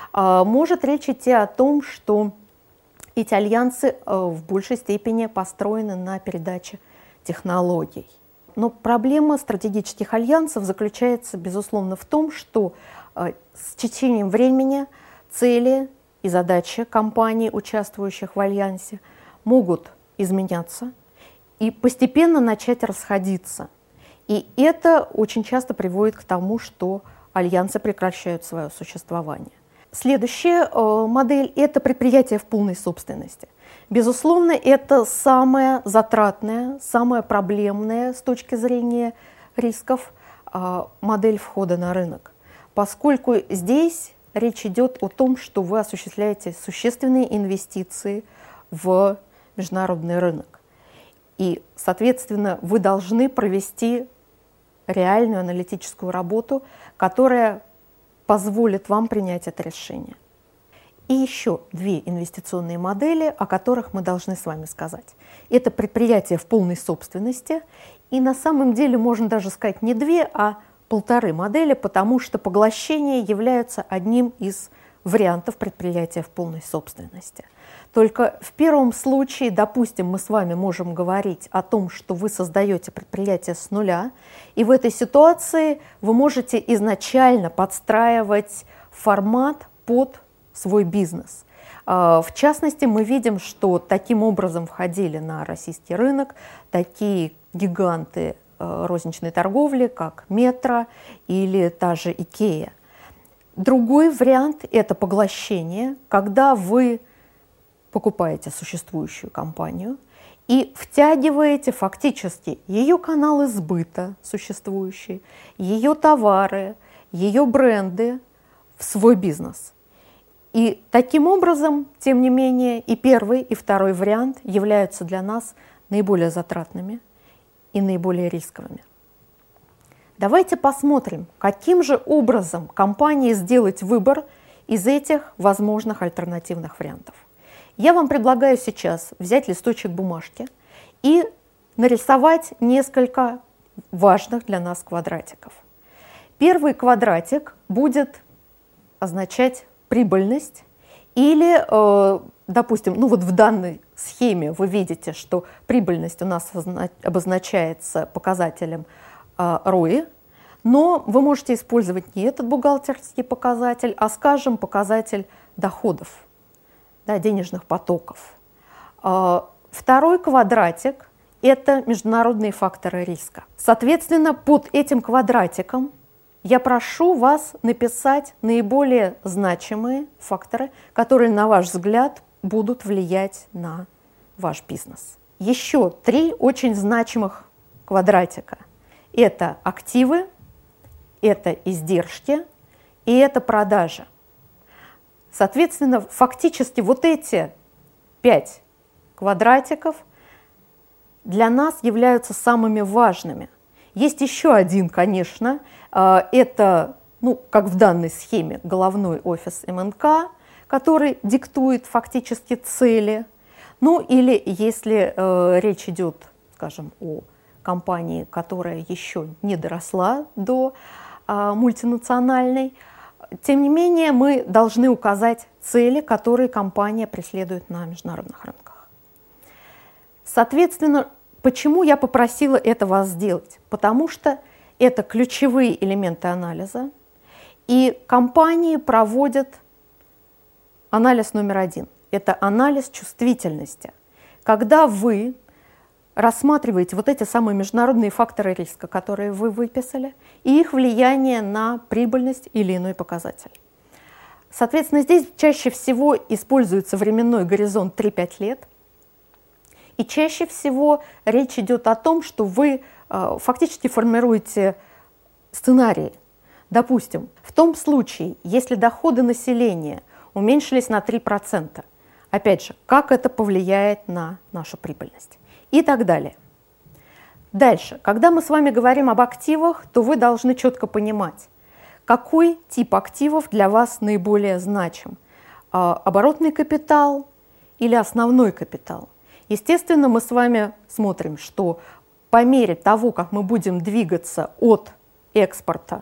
Может речь идти о том, что эти альянсы в большей степени построены на передаче технологий. Но проблема стратегических альянсов заключается, безусловно, в том, что с течением времени цели и задачи компаний, участвующих в альянсе, могут изменяться и постепенно начать расходиться. И это очень часто приводит к тому, что альянсы прекращают свое существование. Следующая э, модель – это предприятие в полной собственности. Безусловно, это самая затратная, самая проблемная с точки зрения рисков э, модель входа на рынок, поскольку здесь речь идет о том, что вы осуществляете существенные инвестиции в международный рынок. И, соответственно, вы должны провести реальную аналитическую работу, которая позволит вам принять это решение. И еще две инвестиционные модели, о которых мы должны с вами сказать. Это предприятия в полной собственности. И на самом деле можно даже сказать не две, а полторы модели, потому что поглощения являются одним из вариантов предприятия в полной собственности. Только в первом случае, допустим, мы с вами можем говорить о том, что вы создаете предприятие с нуля, и в этой ситуации вы можете изначально подстраивать формат под свой бизнес. В частности, мы видим, что таким образом входили на российский рынок такие гиганты розничной торговли, как Метро или та же Икея. Другой вариант – это поглощение, когда вы покупаете существующую компанию и втягиваете фактически ее каналы сбыта существующие, ее товары, ее бренды в свой бизнес. И таким образом, тем не менее, и первый, и второй вариант являются для нас наиболее затратными и наиболее рисковыми. Давайте посмотрим, каким же образом компании сделать выбор из этих возможных альтернативных вариантов. Я вам предлагаю сейчас взять листочек бумажки и нарисовать несколько важных для нас квадратиков. Первый квадратик будет означать прибыльность или, э, допустим, ну вот в данной схеме вы видите, что прибыльность у нас обозначается показателем э, рои, но вы можете использовать не этот бухгалтерский показатель, а, скажем, показатель доходов, да, денежных потоков. Э, второй квадратик – это международные факторы риска. Соответственно, под этим квадратиком я прошу вас написать наиболее значимые факторы, которые, на ваш взгляд, будут влиять на ваш бизнес. Еще три очень значимых квадратика – это активы, это издержки и это продажи. Соответственно, фактически вот эти пять квадратиков для нас являются самыми важными. Есть еще один, конечно, это, ну, как в данной схеме, головной офис эм эн ка, который диктует фактически цели. Ну или если э, речь идет, скажем, о компании, которая еще не доросла до э, мультинациональной, тем не менее мы должны указать цели, которые компания преследует на международных рынках. Соответственно, почему я попросила это вас сделать? Потому что это ключевые элементы анализа, и компании проводят анализ номер один. Это анализ чувствительности. Когда вы рассматриваете вот эти самые международные факторы риска, которые вы выписали, и их влияние на прибыльность или иной показатель. Соответственно, здесь чаще всего используется временной горизонт три-пять лет. И чаще всего речь идет о том, что вы э, фактически формируете сценарии. Допустим, в том случае, если доходы населения уменьшились на три процента, опять же, как это повлияет на нашу прибыльность и так далее. Дальше, когда мы с вами говорим об активах, то вы должны четко понимать, какой тип активов для вас наиболее значим. Оборотный капитал или основной капитал. Естественно, мы с вами смотрим, что по мере того, как мы будем двигаться от экспорта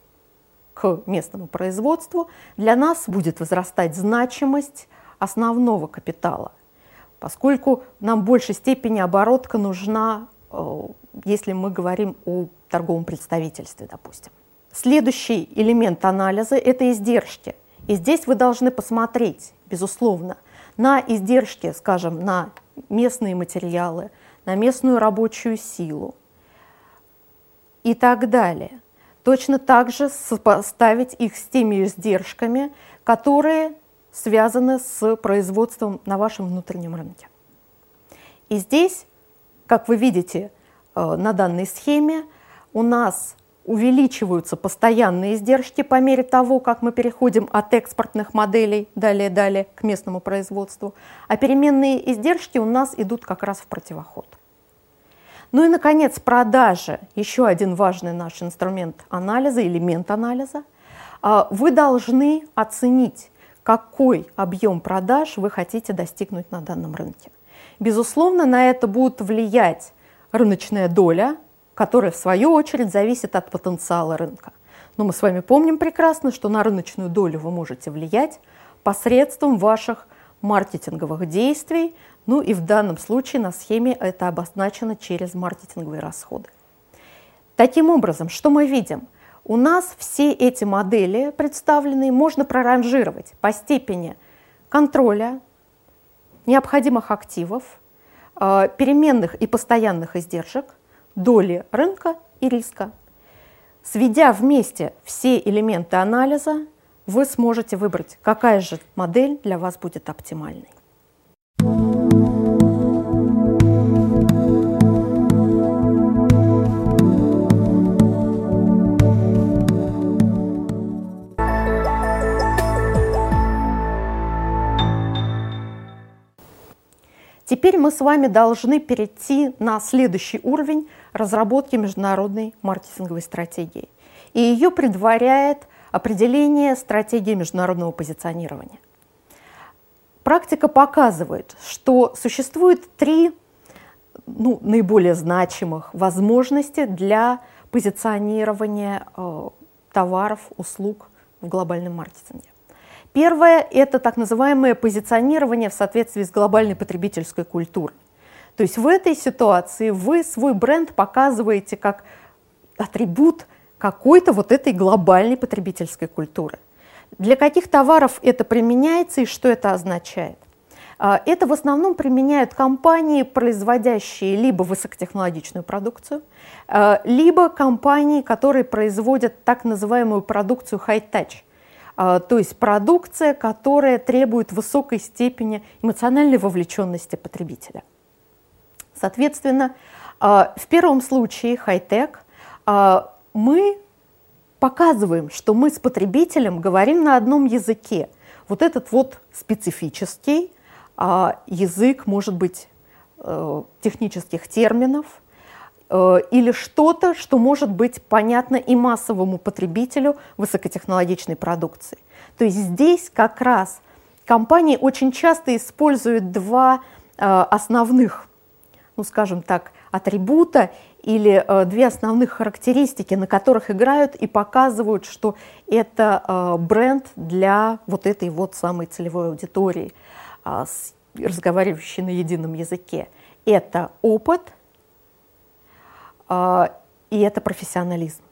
к местному производству, для нас будет возрастать значимость основного капитала, поскольку нам в большей степени оборотка нужна, если мы говорим о торговом представительстве, допустим. Следующий элемент анализа – это издержки. И здесь вы должны посмотреть, безусловно, на издержки, скажем, на местные материалы, на местную рабочую силу и так далее. Точно так же сопоставить их с теми издержками, которые связаны с производством на вашем внутреннем рынке. И здесь, как вы видите на данной схеме, у нас увеличиваются постоянные издержки по мере того, как мы переходим от экспортных моделей далее-далее к местному производству, а переменные издержки у нас идут как раз в противоход. Ну и, наконец, продажи, еще один важный наш инструмент анализа, элемент анализа. Вы должны оценить, какой объем продаж вы хотите достигнуть на данном рынке. Безусловно, на это будет влиять рыночная доля, которая, в свою очередь, зависит от потенциала рынка. Но мы с вами помним прекрасно, что на рыночную долю вы можете влиять посредством ваших маркетинговых действий, ну и в данном случае на схеме это обозначено через маркетинговые расходы. Таким образом, что мы видим? У нас все эти модели представленные можно проранжировать по степени контроля необходимых активов, переменных и постоянных издержек, доли рынка и риска. Сведя вместе все элементы анализа, вы сможете выбрать, какая же модель для вас будет оптимальной. Теперь мы с вами должны перейти на следующий уровень разработки международной маркетинговой стратегии. И ее предваряет определение стратегии международного позиционирования. Практика показывает, что существует три ну, наиболее значимых возможности для позиционирования э, товаров, услуг в глобальном маркетинге. Первое – это так называемое позиционирование в соответствии с глобальной потребительской культурой. То есть в этой ситуации вы свой бренд показываете как атрибут какой-то вот этой глобальной потребительской культуры. Для каких товаров это применяется и что это означает? Это в основном применяют компании, производящие либо высокотехнологичную продукцию, либо компании, которые производят так называемую продукцию high-touch. То есть продукция, которая требует высокой степени эмоциональной вовлеченности потребителя. Соответственно, В первом случае, хай-тек, мы показываем, что мы с потребителем говорим на одном языке. Вот этот вот специфический язык, может быть, технических терминов, или что-то, что может быть понятно и массовому потребителю высокотехнологичной продукции. То есть здесь как раз компании очень часто используют два основных, ну скажем так, атрибута или две основных характеристики, на которых играют и показывают, что это бренд для вот этой вот самой целевой аудитории, разговаривающей на едином языке. Это опыт и это профессионализм.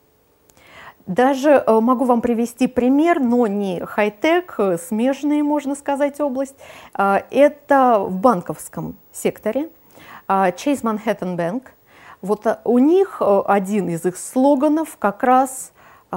Даже могу вам привести пример, но не хай-тек, смежная, можно сказать, область. Это в банковском секторе. Chase Manhattan Bank. Вот у них один из их слоганов как раз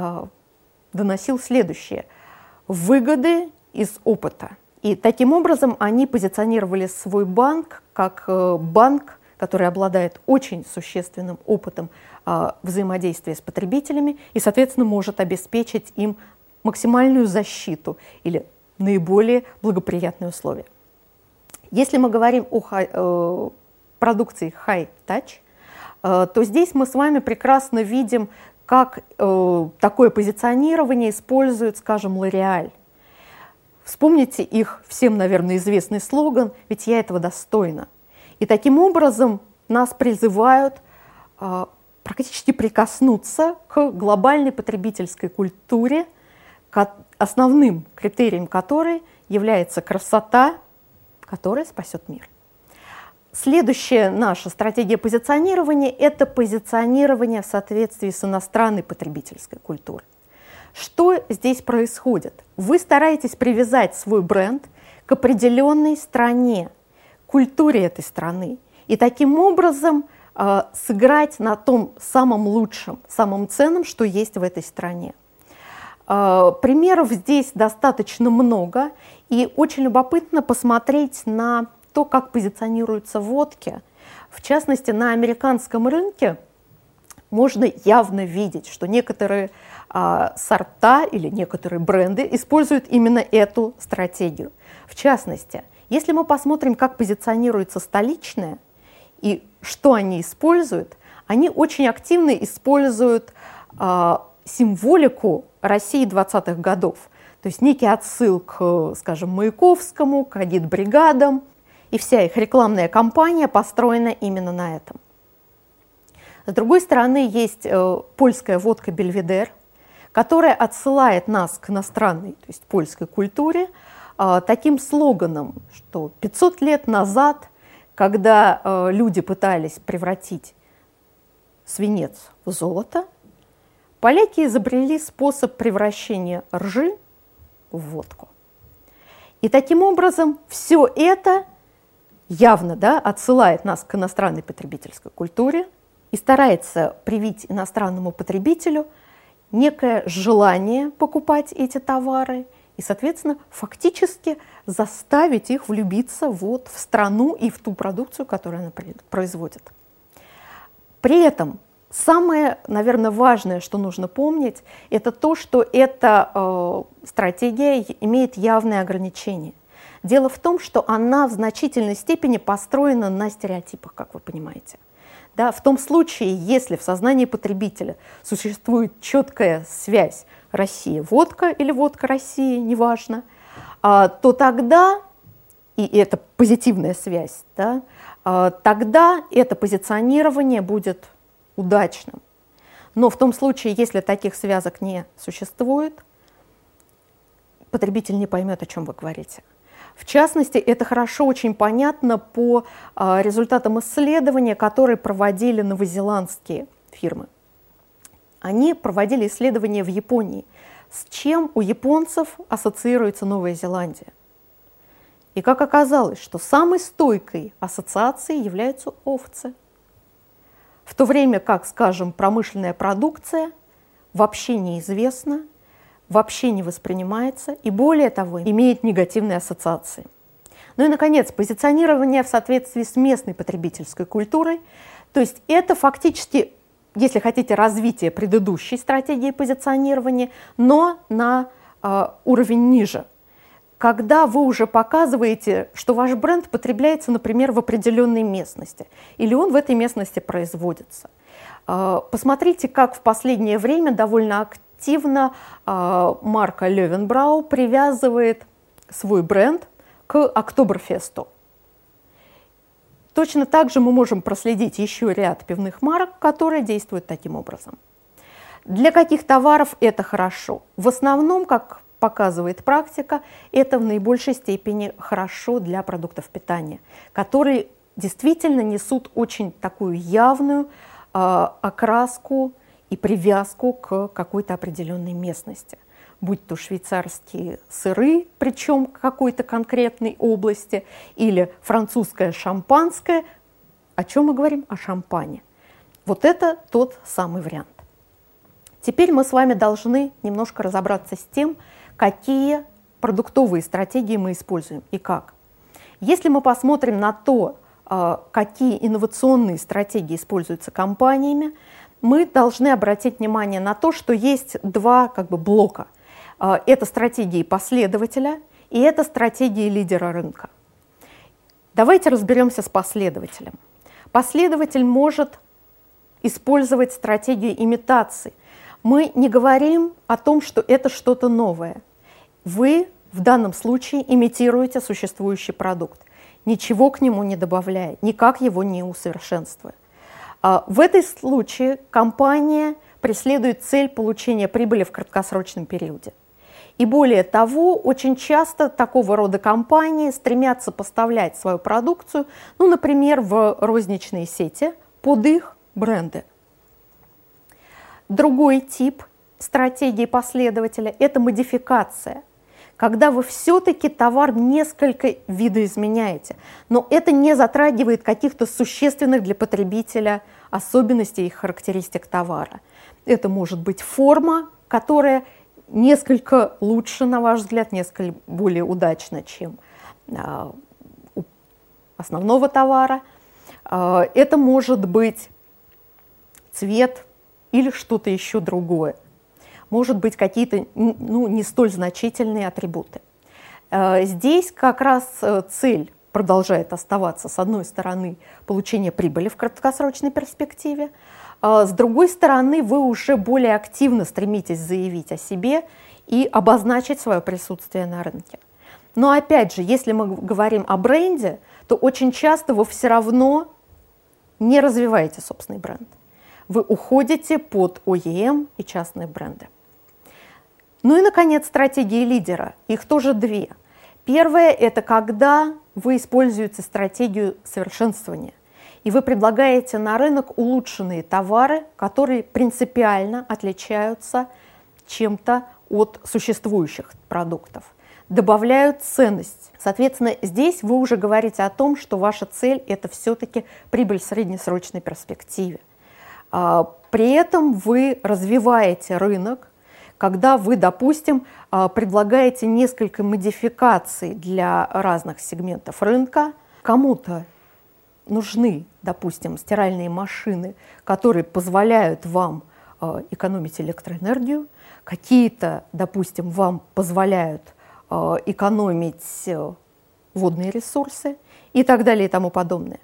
доносил следующее: выгоды из опыта. И таким образом они позиционировали свой банк как банк, который обладает очень существенным опытом взаимодействия с потребителями и, соответственно, может обеспечить им максимальную защиту или наиболее благоприятные условия. Если мы говорим о хай, продукции High Touch, то здесь мы с вами прекрасно видим, как такое позиционирование использует, скажем, L'Oréal. Вспомните их всем, наверное, известный слоган «Ведь я этого достойна». И таким образом нас призывают практически прикоснуться к глобальной потребительской культуре, основным критерием которой является красота, которая спасет мир. Следующая наша стратегия позиционирования – это позиционирование в соответствии с иностранной потребительской культурой. Что здесь происходит? Вы стараетесь привязать свой бренд к определенной стране, культуре этой страны, и таким образом э, сыграть на том самом лучшем, самом ценном, что есть в этой стране. Э, примеров здесь достаточно много, и очень любопытно посмотреть на то, как позиционируются водки. В частности, на американском рынке можно явно видеть, что некоторые э, сорта или некоторые бренды используют именно эту стратегию. В частности, если мы посмотрим, как позиционируется столичное и что они используют, они очень активно используют э, символику России двадцатых годов. То есть некий отсыл к, скажем, Маяковскому, к агитбригадам. И вся их рекламная кампания построена именно на этом. С другой стороны, есть э, польская водка «Бельведер», которая отсылает нас к иностранной, то есть польской культуре, э, таким слоганом, что пятьсот лет назад, когда э, люди пытались превратить свинец в золото, поляки изобрели способ превращения ржи в водку. И таким образом все это явно, да, отсылает нас к иностранной потребительской культуре и старается привить иностранному потребителю некое желание покупать эти товары и, соответственно, фактически заставить их влюбиться вот в страну и в ту продукцию, которую она производит. При этом самое, наверное, важное, что нужно помнить, это то, что эта э, стратегия имеет явные ограничения. Дело в том, что она в значительной степени построена на стереотипах, как вы понимаете. Да, в том случае, если в сознании потребителя существует четкая связь Россия-водка или водка-Россия, неважно, а, то тогда, и это позитивная связь, да, а, тогда это позиционирование будет удачным. Но в том случае, если таких связок не существует, потребитель не поймет, о чем вы говорите. В частности, это хорошо очень понятно по а, результатам исследования, которые проводили новозеландские фирмы. Они проводили исследования в Японии, с чем у японцев ассоциируется Новая Зеландия. И как оказалось, что самой стойкой ассоциацией являются овцы. В то время как, скажем, промышленная продукция вообще неизвестна, вообще не воспринимается и, более того, имеет негативные ассоциации. Ну и, наконец, позиционирование в соответствии с местной потребительской культурой То есть это фактически, если хотите, развитие предыдущей стратегии позиционирования, но на э, уровень ниже. Когда вы уже показываете, что ваш бренд потребляется, например, в определенной местности, или он в этой местности производится. Э, посмотрите, как в последнее время довольно активно э, марка Löwenbräu привязывает свой бренд к Октоберфесту. Точно так же мы можем проследить еще ряд пивных марок, которые действуют таким образом. Для каких товаров это хорошо? В основном, как показывает практика, это в наибольшей степени хорошо для продуктов питания, которые действительно несут очень такую явную э, окраску и привязку к какой-то определенной местности. Будь то швейцарские сыры, причем какой-то конкретной области, или французское шампанское. О чем мы говорим? О шампане. Вот это тот самый вариант. Теперь мы с вами должны немножко разобраться с тем, какие продуктовые стратегии мы используем и как. Если мы посмотрим на то, какие инновационные стратегии используются компаниями, мы должны обратить внимание на то, что есть два как бы блока. Это стратегии последователя и это стратегии лидера рынка. Давайте разберемся с последователем. Последователь может использовать стратегию имитации. Мы не говорим о том, что это что-то новое. Вы в данном случае имитируете существующий продукт, ничего к нему не добавляя, никак его не усовершенствуя. В этом случае компания преследует цель получения прибыли в краткосрочном периоде. И более того, очень часто такого рода компании стремятся поставлять свою продукцию, ну, например, в розничные сети под их бренды. Другой тип стратегии последователя – это модификация, когда вы все-таки товар несколько видоизменяете, но это не затрагивает каких-то существенных для потребителя особенностей и характеристик товара. Это может быть форма, которая несколько лучше, на ваш взгляд, несколько более удачно, чем э, у основного товара. Э, это может быть цвет или что-то еще другое. Может быть, какие-то ну, не столь значительные атрибуты. Э, здесь как раз цель продолжает оставаться, с одной стороны, получение прибыли в краткосрочной перспективе, с другой стороны, вы уже более активно стремитесь заявить о себе и обозначить свое присутствие на рынке. Но опять же, если мы говорим о бренде, то очень часто вы все равно не развиваете собственный бренд. Вы уходите под о е эм и частные бренды. Ну и, наконец, стратегии лидера. Их тоже две. Первое – это когда вы используете стратегию совершенствования. И вы предлагаете на рынок улучшенные товары, которые принципиально отличаются чем-то от существующих продуктов, добавляют ценность. Соответственно, здесь вы уже говорите о том, что ваша цель – это все-таки прибыль в среднесрочной перспективе. При этом вы развиваете рынок, когда вы, допустим, предлагаете несколько модификаций для разных сегментов рынка. Кому-то нужны, допустим, стиральные машины, которые позволяют вам э, экономить электроэнергию, какие-то, допустим, вам позволяют э, экономить э, водные ресурсы и так далее и тому подобное.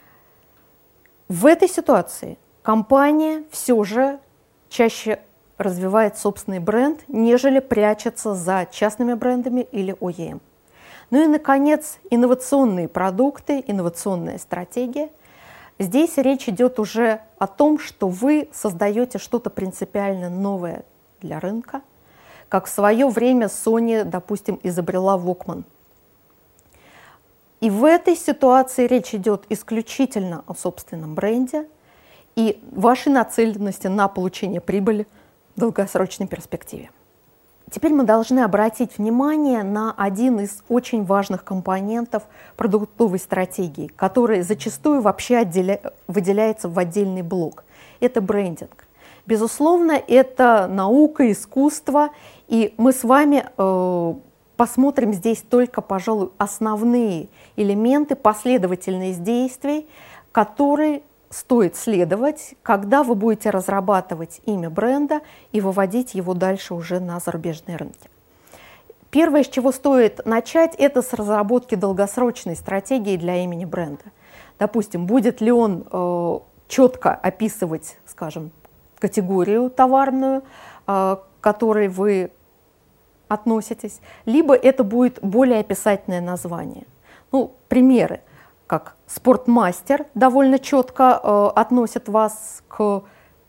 В этой ситуации компания все же чаще развивает собственный бренд, нежели прячется за частными брендами или о е эм. Ну и, наконец, инновационные продукты, инновационная стратегия. Здесь речь идет уже о том, что вы создаете что-то принципиально новое для рынка, как в свое время Sony, допустим, изобрела Walkman. И в этой ситуации речь идет исключительно о собственном бренде и вашей нацеленности на получение прибыли в долгосрочной перспективе. Теперь мы должны обратить внимание на один из очень важных компонентов продуктовой стратегии, который зачастую вообще отделя... выделяется в отдельный блок. Это брендинг. Безусловно, это наука, искусство, и мы с вами э, посмотрим здесь только, пожалуй, основные элементы, последовательность действий, которые стоит следовать, когда вы будете разрабатывать имя бренда и выводить его дальше уже на зарубежные рынки. Первое, с чего стоит начать, это с разработки долгосрочной стратегии для имени бренда. Допустим, будет ли он э, четко описывать, скажем, категорию товарную, э, к которой вы относитесь, либо это будет более описательное название. Ну, примеры, как «Спортмастер» довольно четко э, относит вас к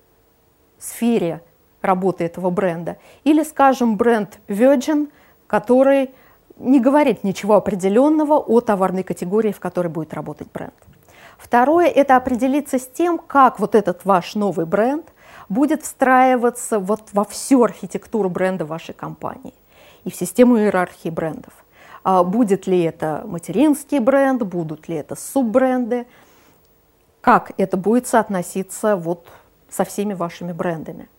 сфере работы этого бренда, или, скажем, бренд Virgin, который не говорит ничего определенного о товарной категории, в которой будет работать бренд. Второе – это определиться с тем, как вот этот ваш новый бренд будет встраиваться вот во всю архитектуру бренда вашей компании и в систему иерархии брендов. А будет ли это материнский бренд, будут ли это суббренды, как это будет соотноситься вот со всеми вашими брендами.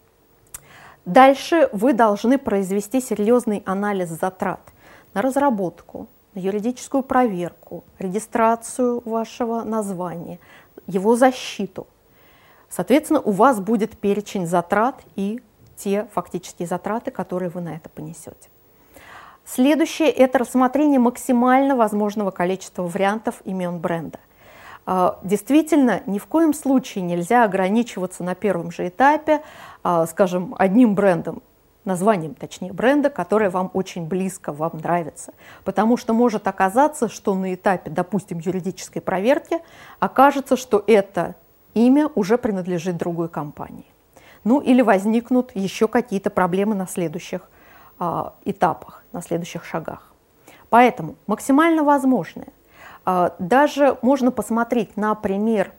Дальше вы должны произвести серьезный анализ затрат на разработку, на юридическую проверку, регистрацию вашего названия, его защиту. Соответственно, у вас будет перечень затрат и те фактические затраты, которые вы на это понесете. Следующее – это рассмотрение максимально возможного количества вариантов имен бренда. Действительно, ни в коем случае нельзя ограничиваться на первом же этапе, скажем, одним брендом, названием, точнее, бренда, которое вам очень близко, вам нравится. Потому что может оказаться, что на этапе, допустим, юридической проверки окажется, что это имя уже принадлежит другой компании. Ну или возникнут еще какие-то проблемы на следующих а, этапах, на следующих шагах. Поэтому максимально возможное. А, даже можно посмотреть на пример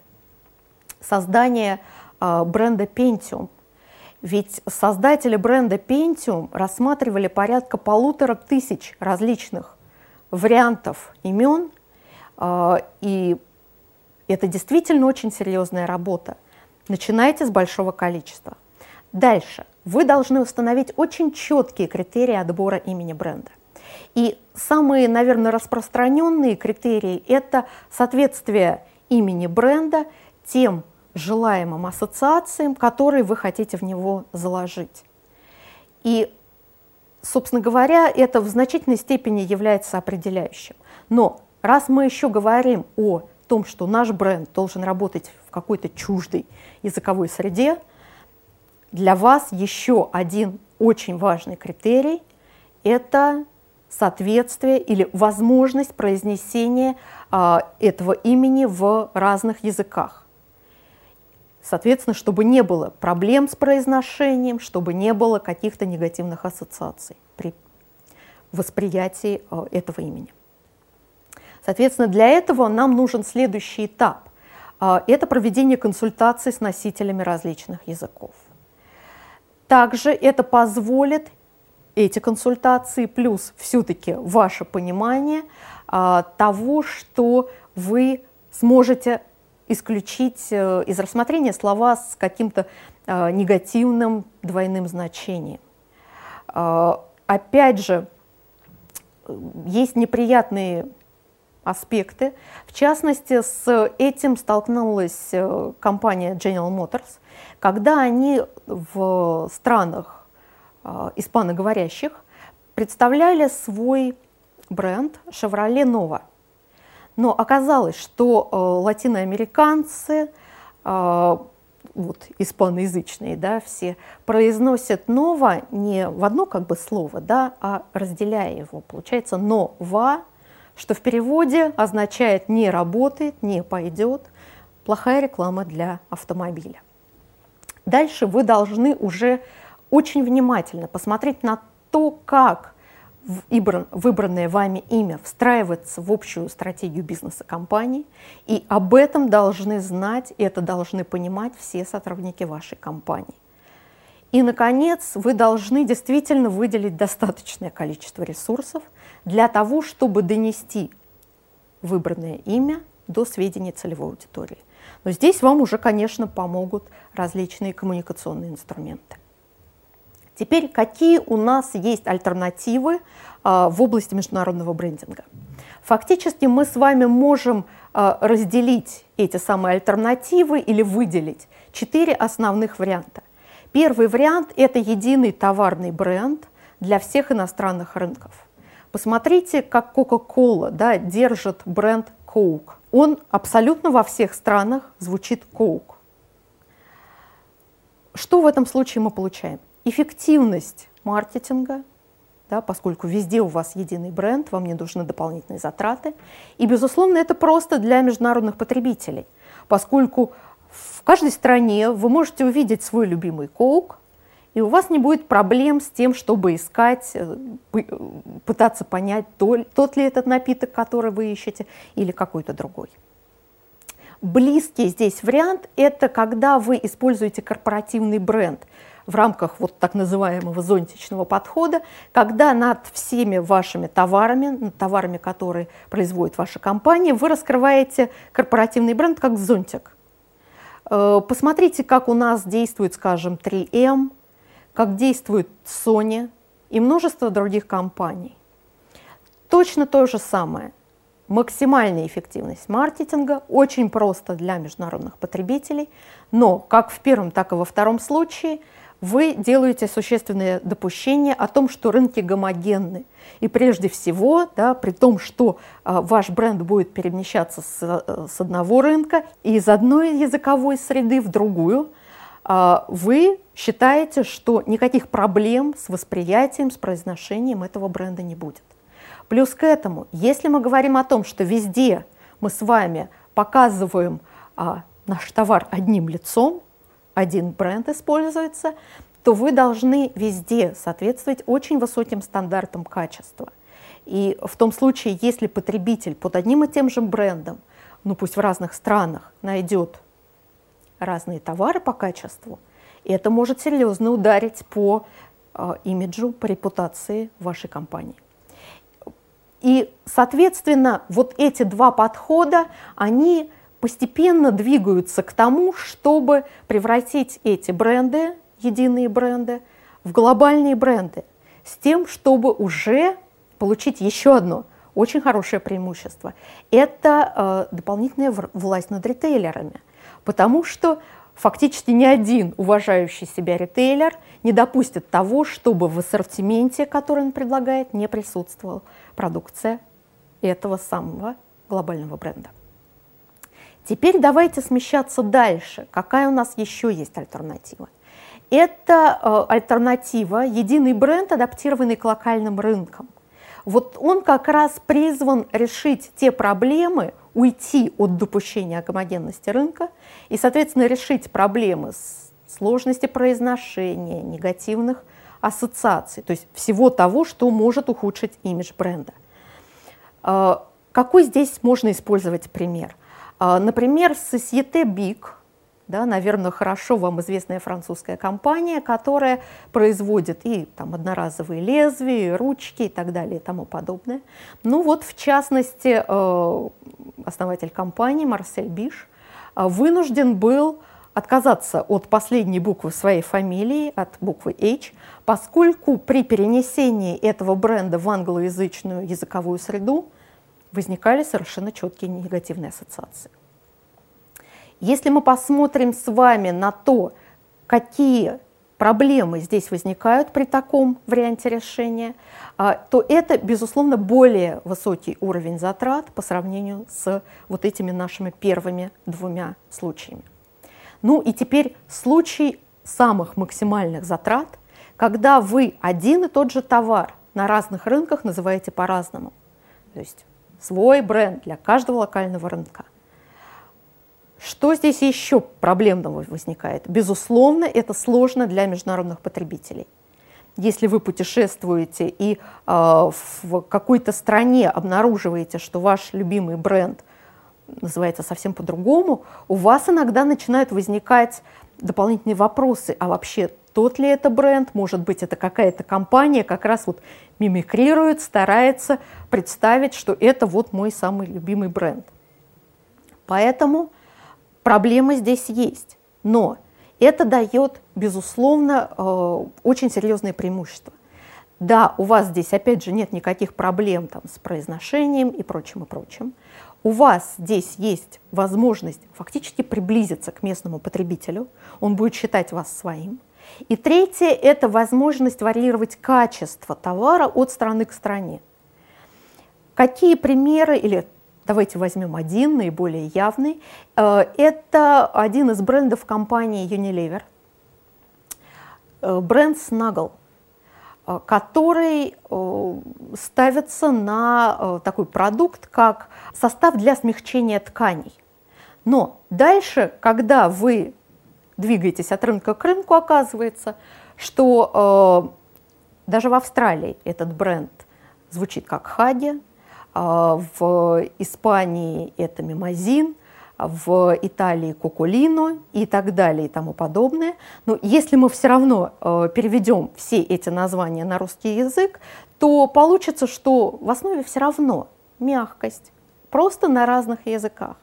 создания а, бренда Pentium. Ведь создатели бренда Pentium рассматривали порядка полутора тысяч различных вариантов имен, а, и это действительно очень серьезная работа. Начинайте с большого количества. Дальше. Вы должны установить очень четкие критерии отбора имени бренда. И самые, наверное, распространенные критерии – это соответствие имени бренда тем желаемым ассоциациям, которые вы хотите в него заложить. И, собственно говоря, это в значительной степени является определяющим. Но раз мы еще говорим о том, что наш бренд должен работать в какой-то чуждой языковой среде, для вас еще один очень важный критерий – это соответствие или возможность произнесения а, этого имени в разных языках. Соответственно, чтобы не было проблем с произношением, чтобы не было каких-то негативных ассоциаций при восприятии а, этого имени. Соответственно, для этого нам нужен следующий этап. Это проведение консультаций с носителями различных языков. Также это позволит, эти консультации, плюс все-таки ваше понимание того, что вы сможете исключить из рассмотрения слова с каким-то негативным двойным значением. Опять же, есть неприятные аспекты. В частности, с этим столкнулась компания General Motors, когда они в странах испаноговорящих представляли свой бренд Chevrolet Nova. Но оказалось, что латиноамериканцы, вот, испаноязычные, да, все, произносят «нова» не в одно как бы слово, да, а разделяя его. Получается «нова», что в переводе означает «не работает», «не пойдет», плохая реклама для автомобиля. Дальше вы должны уже очень внимательно посмотреть на то, как выбранное вами имя встраивается в общую стратегию бизнеса компании, и об этом должны знать, это должны понимать все сотрудники вашей компании. И, наконец, вы должны действительно выделить достаточное количество ресурсов для того, чтобы донести выбранное имя до сведения целевой аудитории. Но здесь вам уже, конечно, помогут различные коммуникационные инструменты. Теперь, какие у нас есть альтернативы а, в области международного брендинга? Фактически мы с вами можем а, разделить эти самые альтернативы или выделить четыре основных варианта. Первый вариант – это единый товарный бренд для всех иностранных рынков. Посмотрите, как Coca-Cola, да, держит бренд Coke. Он абсолютно во всех странах звучит Coke. Что в этом случае мы получаем? Эффективность маркетинга, да, поскольку везде у вас единый бренд, вам не нужны дополнительные затраты. И, безусловно, это просто для международных потребителей, поскольку в каждой стране вы можете увидеть свой любимый Coke, и у вас не будет проблем с тем, чтобы искать, пытаться понять, тот ли этот напиток, который вы ищете, или какой-то другой. Близкий здесь вариант – это когда вы используете корпоративный бренд в рамках вот так называемого зонтичного подхода, когда над всеми вашими товарами, над товарами, которые производит ваша компания, вы раскрываете корпоративный бренд как зонтик. Посмотрите, как у нас действует, скажем, три эм, как действует Sony и множество других компаний. Точно то же самое. Максимальная эффективность маркетинга, очень просто для международных потребителей, но как в первом, так и во втором случае вы делаете существенное допущение о том, что рынки гомогенны. И прежде всего, да, при том, что а, ваш бренд будет перемещаться с, с одного рынка и из одной языковой среды в другую, а, вы считаете, что никаких проблем с восприятием, с произношением этого бренда не будет. Плюс к этому, если мы говорим о том, что везде мы с вами показываем а, наш товар одним лицом, один бренд используется, то вы должны везде соответствовать очень высоким стандартам качества. И в том случае, если потребитель под одним и тем же брендом, ну пусть в разных странах, найдет разные товары по качеству, это может серьезно ударить по а, имиджу, по репутации вашей компании. И, соответственно, вот эти два подхода, они постепенно двигаются к тому, чтобы превратить эти бренды, единые бренды, в глобальные бренды, с тем, чтобы уже получить еще одно очень хорошее преимущество. Это э, дополнительная власть над ритейлерами, потому что фактически ни один уважающий себя ритейлер не допустит того, чтобы в ассортименте, который он предлагает, не присутствовала продукция этого самого глобального бренда. Теперь давайте смещаться дальше. Какая у нас еще есть альтернатива? Это э, альтернатива, единый бренд, адаптированный к локальным рынкам. Вот он как раз призван решить те проблемы, уйти от допущения гомогенности рынка и, соответственно, решить проблемы сложности произношения, негативных ассоциаций, то есть всего того, что может ухудшить имидж бренда. Какой здесь можно использовать пример? Например, Société Bic, да, наверное, хорошо вам известная французская компания, которая производит и там, одноразовые лезвия, и ручки и так далее и тому подобное. Ну вот, в частности, основатель компании Марсель Биш вынужден был отказаться от последней буквы своей фамилии, от буквы H, поскольку при перенесении этого бренда в англоязычную языковую среду возникали совершенно четкие негативные ассоциации. Если мы посмотрим с вами на то, какие проблемы здесь возникают при таком варианте решения, то это, безусловно, более высокий уровень затрат по сравнению с вот этими нашими первыми двумя случаями. Ну и теперь случай самых максимальных затрат, когда вы один и тот же товар на разных рынках называете по-разному. То есть свой бренд для каждого локального рынка. Что здесь еще проблемного возникает? Безусловно, это сложно для международных потребителей. Если вы путешествуете и э, в какой-то стране обнаруживаете, что ваш любимый бренд называется совсем по-другому, у вас иногда начинают возникать дополнительные вопросы. А вообще, тот ли это бренд? Может быть, это какая-то компания как раз вот мимикрирует, старается представить, что это вот мой самый любимый бренд. Поэтому проблемы здесь есть. Но это дает, безусловно, очень серьезные преимущества. Да, у вас здесь, опять же, нет никаких проблем там, с произношением и прочим, и прочим. У вас здесь есть возможность фактически приблизиться к местному потребителю, он будет считать вас своим. И третье – это возможность варьировать качество товара от страны к стране. Какие примеры, или давайте возьмем один, наиболее явный, это один из брендов компании Unilever, бренд Snuggle, который ставится на такой продукт, как состав для смягчения тканей. Но дальше, когда вы двигаетесь от рынка к рынку, оказывается, что даже в Австралии этот бренд звучит как Хаги, в Испании это Мимозин, в Италии Кукулино и так далее и тому подобное. Но если мы все равно э, переведем все эти названия на русский язык, то получится, что в основе все равно мягкость, просто на разных языках.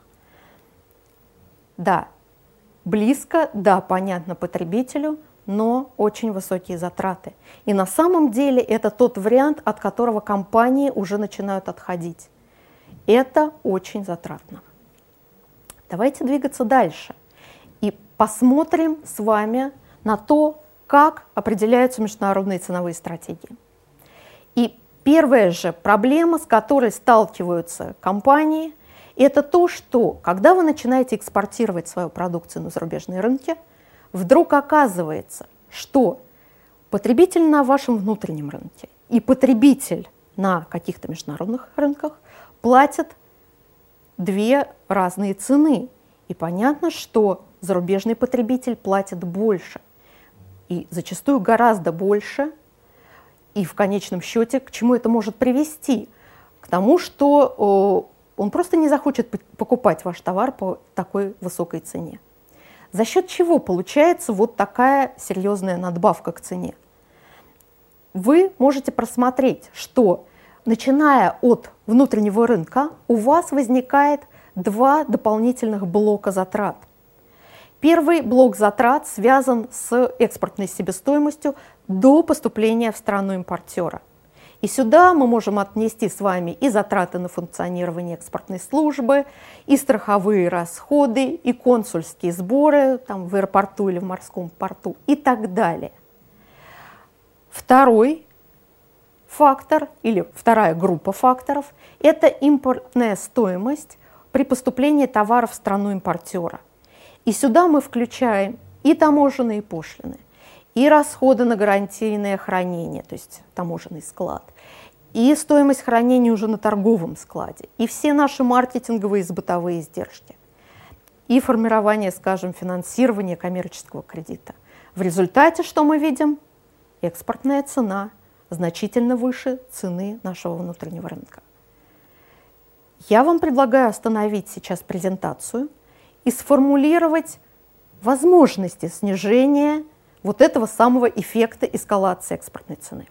Да, близко, да, понятно потребителю, но очень высокие затраты. И на самом деле это тот вариант, от которого компании уже начинают отходить. Это очень затратно. Давайте двигаться дальше и посмотрим с вами на то, как определяются международные ценовые стратегии. И первая же проблема, с которой сталкиваются компании, это то, что когда вы начинаете экспортировать свою продукцию на зарубежные рынки, вдруг оказывается, что потребитель на вашем внутреннем рынке и потребитель на каких-то международных рынках платят две разные цены. И понятно, что зарубежный потребитель платит больше. И зачастую гораздо больше. И в конечном счете, к чему это может привести? К тому, что э, он просто не захочет покупать ваш товар по такой высокой цене. За счет чего получается вот такая серьезная надбавка к цене? Вы можете просмотреть, что начиная от внутреннего рынка, у вас возникает два дополнительных блока затрат. Первый блок затрат связан с экспортной себестоимостью до поступления в страну импортера. И сюда мы можем отнести с вами и затраты на функционирование экспортной службы, и страховые расходы, и консульские сборы там, в аэропорту или в морском порту и так далее. Второй фактор или вторая группа факторов – это импортная стоимость при поступлении товара в страну импортера. И сюда мы включаем и таможенные пошлины, и расходы на гарантийное хранение, то есть таможенный склад, и стоимость хранения уже на торговом складе, и все наши маркетинговые и бытовые издержки, и формирование, скажем, финансирования коммерческого кредита. В результате что мы видим? Экспортная цена значительно выше цены нашего внутреннего рынка. Я вам предлагаю остановить сейчас презентацию и сформулировать возможности снижения вот этого самого эффекта эскалации экспортной цены.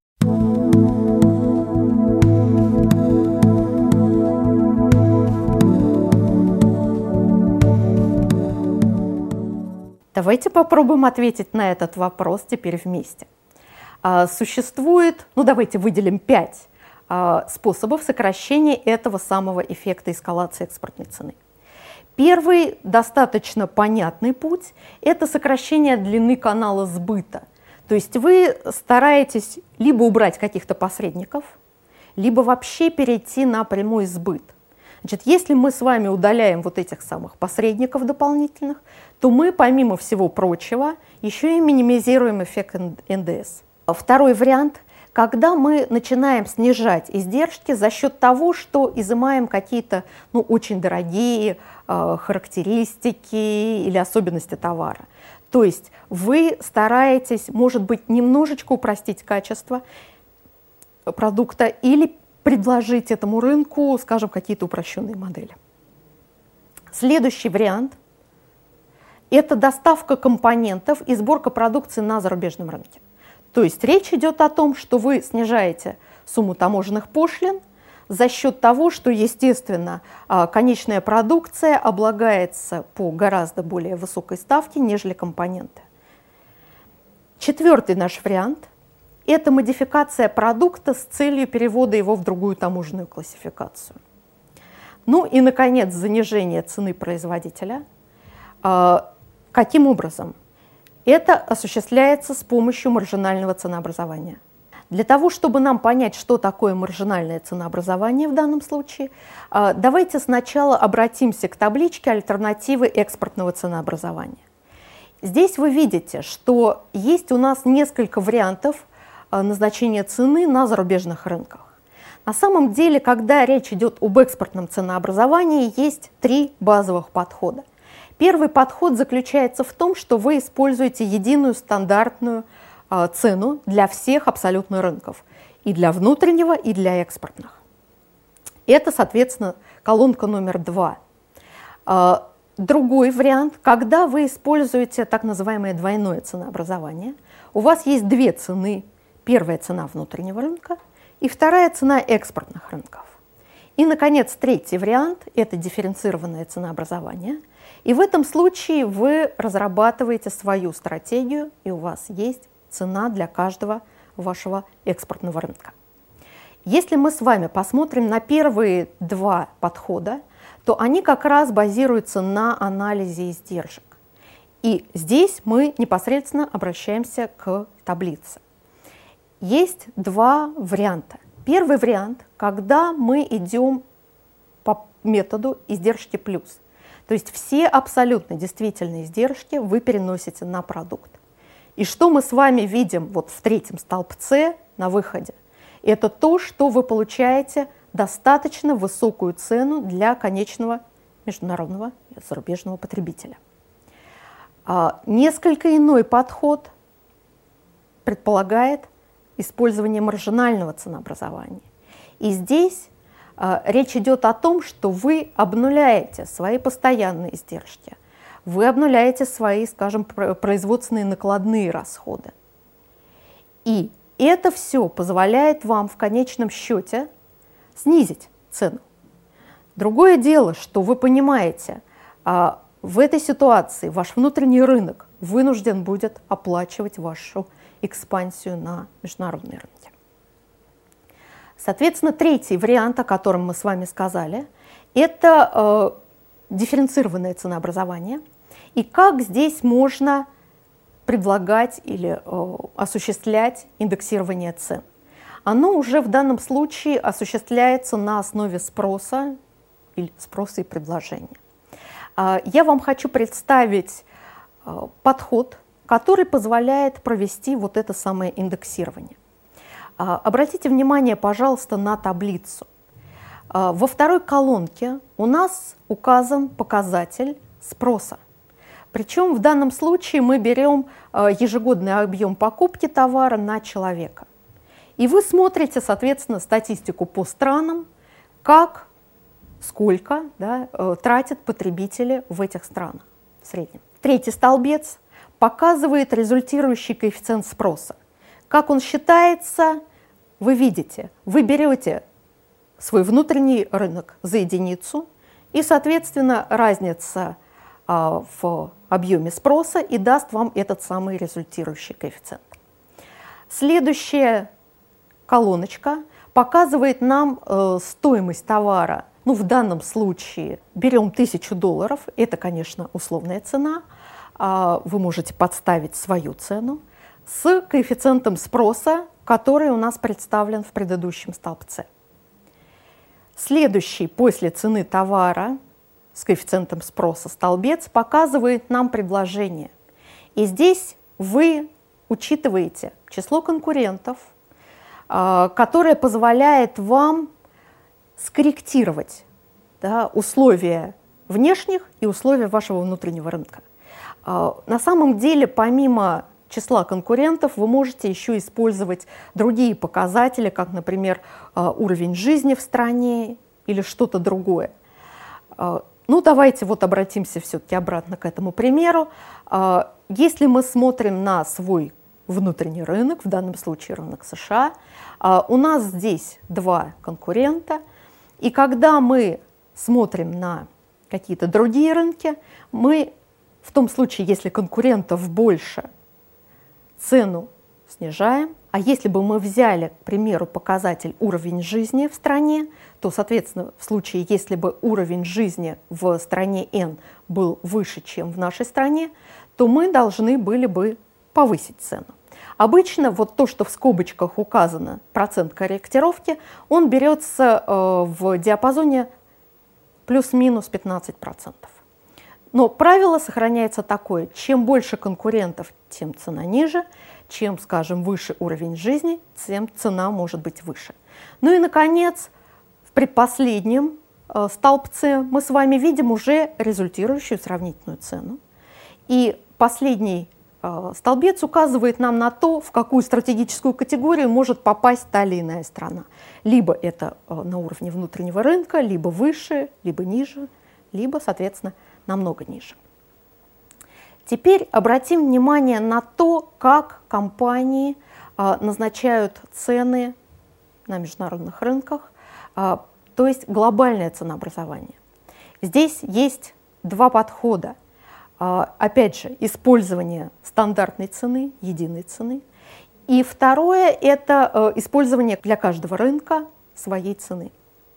Давайте попробуем ответить на этот вопрос теперь вместе. Существует, ну давайте выделим пять способов сокращения этого самого эффекта эскалации экспортной цены. Первый, достаточно понятный путь – это сокращение длины канала сбыта. То есть вы стараетесь либо убрать каких-то посредников, либо вообще перейти на прямой сбыт. Значит, если мы с вами удаляем вот этих самых посредников дополнительных, то мы, помимо всего прочего, еще и минимизируем эффект эн дэ эс. Второй вариант – когда мы начинаем снижать издержки за счет того, что изымаем какие-то ну, очень дорогие э, характеристики или особенности товара. То есть вы стараетесь, может быть, немножечко упростить качество продукта или предложить этому рынку, скажем, какие-то упрощенные модели. Следующий вариант – это доставка компонентов и сборка продукции на зарубежном рынке. То есть речь идет о том, что вы снижаете сумму таможенных пошлин, за счет того, что, естественно, конечная продукция облагается по гораздо более высокой ставке, нежели компоненты. Четвертый наш вариант – это модификация продукта с целью перевода его в другую таможенную классификацию. Ну и, наконец, занижение цены производителя. Каким образом? Это осуществляется с помощью маржинального ценообразования. Для того, чтобы нам понять, что такое маржинальное ценообразование в данном случае, давайте сначала обратимся к табличке альтернативы экспортного ценообразования. Здесь вы видите, что есть у нас несколько вариантов назначения цены на зарубежных рынках. На самом деле, когда речь идет об экспортном ценообразовании, есть три базовых подхода. Первый подход заключается в том, что вы используете единую стандартную э, цену для всех абсолютно рынков, и для внутреннего, и для экспортных. Это, соответственно, колонка номер два. Э, другой вариант, когда вы используете так называемое двойное ценообразование, у вас есть две цены. Первая цена внутреннего рынка и вторая цена экспортных рынков. И, наконец, третий вариант – это дифференцированное ценообразование. И в этом случае вы разрабатываете свою стратегию, и у вас есть цена для каждого вашего экспортного рынка. Если мы с вами посмотрим на первые два подхода, то они как раз базируются на анализе издержек. И здесь мы непосредственно обращаемся к таблице. Есть два варианта. Первый вариант, когда мы идем по методу издержки плюс. То есть все абсолютно действительные издержки вы переносите на продукт. И что мы с вами видим вот в третьем столбце на выходе? Это то, что вы получаете достаточно высокую цену для конечного международного зарубежного потребителя. А несколько иной подход предполагает использование маржинального ценообразования. И здесь э, речь идет о том, что вы обнуляете свои постоянные издержки, вы обнуляете свои, скажем, производственные накладные расходы. И это все позволяет вам в конечном счете снизить цену. Другое дело, что вы понимаете, э, в этой ситуации ваш внутренний рынок вынужден будет оплачивать вашу экспансию на международные рынки. Соответственно, третий вариант, о котором мы с вами сказали, это э, дифференцированное ценообразование. И как здесь можно предлагать или э, осуществлять индексирование цен. Оно уже в данном случае осуществляется на основе спроса или спроса и предложения. Э, я вам хочу представить э, подход, который позволяет провести вот это самое индексирование. Обратите внимание, пожалуйста, на таблицу. Во второй колонке у нас указан показатель спроса. Причем в данном случае мы берем ежегодный объем покупки товара на человека. И вы смотрите, соответственно, статистику по странам, как, сколько, да, тратят потребители в этих странах в среднем. Третий столбец показывает результирующий коэффициент спроса. Как он считается, вы видите. Вы берете свой внутренний рынок за единицу, и, соответственно, разница а, в объеме спроса и даст вам этот самый результирующий коэффициент. Следующая колоночка показывает нам э, стоимость товара. Ну, в данном случае берем тысячу долларов, это, конечно, условная цена. Вы можете подставить свою цену с коэффициентом спроса, который у нас представлен в предыдущем столбце. Следующий после цены товара с коэффициентом спроса столбец показывает нам предложение. И здесь вы учитываете число конкурентов, которое позволяет вам скорректировать, да, условия внешних и условия вашего внутреннего рынка. На самом деле, помимо числа конкурентов, вы можете еще использовать другие показатели, как, например, уровень жизни в стране или что-то другое. Ну, давайте вот обратимся все-таки обратно к этому примеру. Если мы смотрим на свой внутренний рынок, в данном случае рынок США, у нас здесь два конкурента. И когда мы смотрим на какие-то другие рынки, мы в том случае, если конкурентов больше, цену снижаем. А если бы мы взяли, к примеру, показатель уровень жизни в стране, то, соответственно, в случае, если бы уровень жизни в стране N был выше, чем в нашей стране, то мы должны были бы повысить цену. Обычно вот то, что в скобочках указано, процент корректировки, он берется э, в диапазоне плюс-минус пятнадцать процентов. Но правило сохраняется такое: чем больше конкурентов, тем цена ниже, чем, скажем, выше уровень жизни, тем цена может быть выше. Ну и, наконец, в предпоследнем э, столбце мы с вами видим уже результирующую сравнительную цену. И последний э, столбец указывает нам на то, в какую стратегическую категорию может попасть та или иная страна. Либо это э, на уровне внутреннего рынка, либо выше, либо ниже, либо, соответственно, намного ниже. Теперь обратим внимание на то, как компании а, назначают цены на международных рынках, а, то есть глобальное ценообразование. Здесь есть два подхода. А, опять же, использование стандартной цены, единой цены. И второе – это а, использование для каждого рынка своей цены.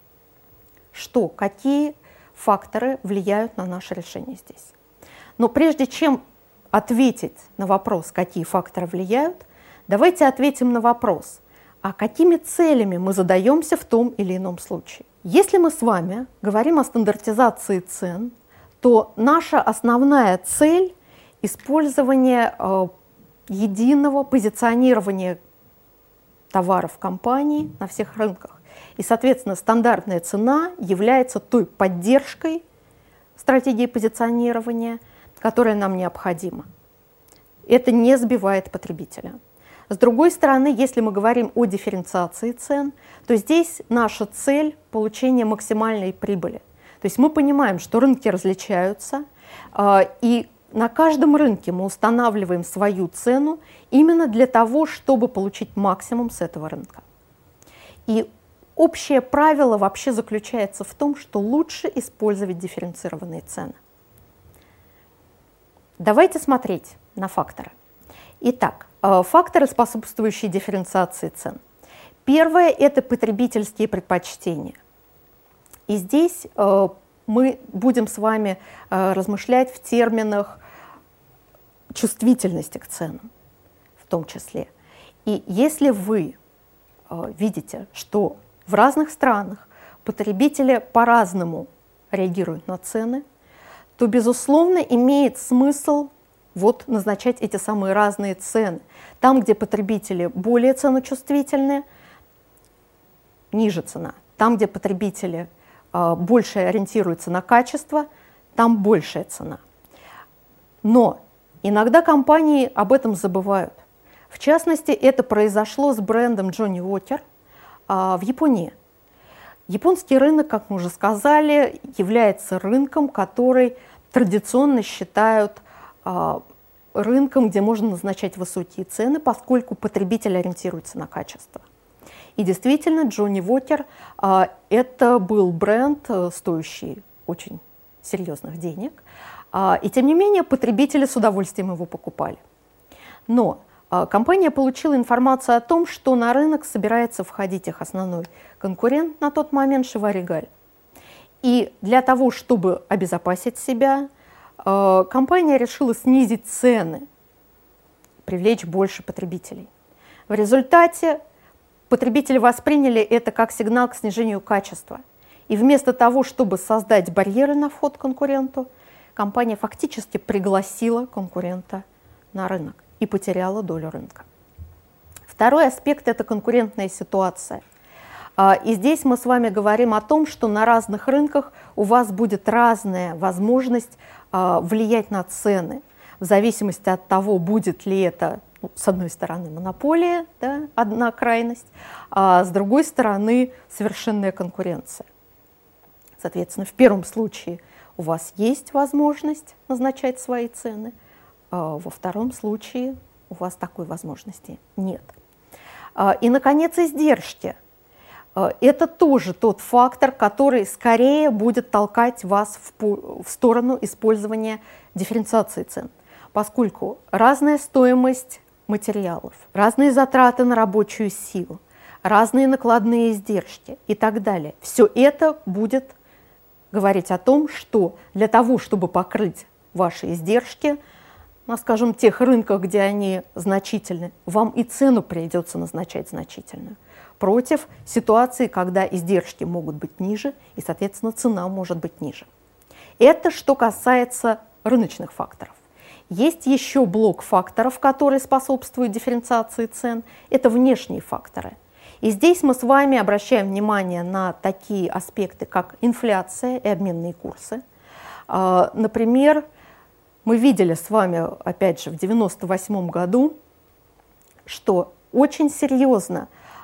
Что, какие факторы влияют на наше решение здесь? Но прежде чем ответить на вопрос, какие факторы влияют, давайте ответим на вопрос, а какими целями мы задаемся в том или ином случае. Если мы с вами говорим о стандартизации цен, то наша основная цель – использование э, единого позиционирования товаров компании на всех рынках. И, соответственно, стандартная цена является той поддержкой стратегии позиционирования, которая нам необходима. Это не сбивает потребителя. С другой стороны, если мы говорим о дифференциации цен, то здесь наша цель – получение максимальной прибыли. То есть мы понимаем, что рынки различаются, и на каждом рынке мы устанавливаем свою цену именно для того, чтобы получить максимум с этого рынка. И общее правило вообще заключается в том, что лучше использовать дифференцированные цены. Давайте смотреть на факторы. Итак, факторы, способствующие дифференциации цен. Первое – это потребительские предпочтения. И здесь мы будем с вами размышлять в терминах чувствительности к ценам в том числе. И если вы видите, что в разных странах потребители по-разному реагируют на цены, то, безусловно, имеет смысл вот назначать эти самые разные цены. Там, где потребители более ценочувствительны, ниже цена. Там, где потребители э, больше ориентируются на качество, там большая цена. Но иногда компании об этом забывают. В частности, это произошло с брендом Johnny Walker э, в Японии. Японский рынок, как мы уже сказали, является рынком, который традиционно считают э, рынком, где можно назначать высокие цены, поскольку потребитель ориентируется на качество. И действительно, Johnny Walker э, это был бренд, э, стоящий очень серьезных денег, э, и тем не менее потребители с удовольствием его покупали. Но компания получила информацию о том, что на рынок собирается входить их основной конкурент на тот момент Шива Регаль. И для того, чтобы обезопасить себя, компания решила снизить цены, привлечь больше потребителей. В результате потребители восприняли это как сигнал к снижению качества. И вместо того, чтобы создать барьеры на вход конкуренту, компания фактически пригласила конкурента на рынок и потеряла долю рынка. Второй аспект – это конкурентная ситуация. И здесь мы с вами говорим о том, что на разных рынках у вас будет разная возможность влиять на цены, в зависимости от того, будет ли это, ну, с одной стороны, монополия, да, одна крайность, а с другой стороны, совершенная конкуренция. Соответственно, в первом случае у вас есть возможность назначать свои цены, во втором случае у вас такой возможности нет. И, наконец, издержки. Это тоже тот фактор, который скорее будет толкать вас в, в сторону использования дифференциации цен, поскольку разная стоимость материалов, разные затраты на рабочую силу, разные накладные издержки и так далее. Все это будет говорить о том, что для того, чтобы покрыть ваши издержки, на, скажем, тех рынках, где они значительны, вам и цену придется назначать значительную. Против ситуации, когда издержки могут быть ниже, и, соответственно, цена может быть ниже. Это что касается рыночных факторов. Есть еще блок факторов, которые способствуют дифференциации цен. Это внешние факторы. И здесь мы с вами обращаем внимание на такие аспекты, как инфляция и обменные курсы. Например, мы видели с вами, опять же, в девяносто восьмом году, что очень серьезно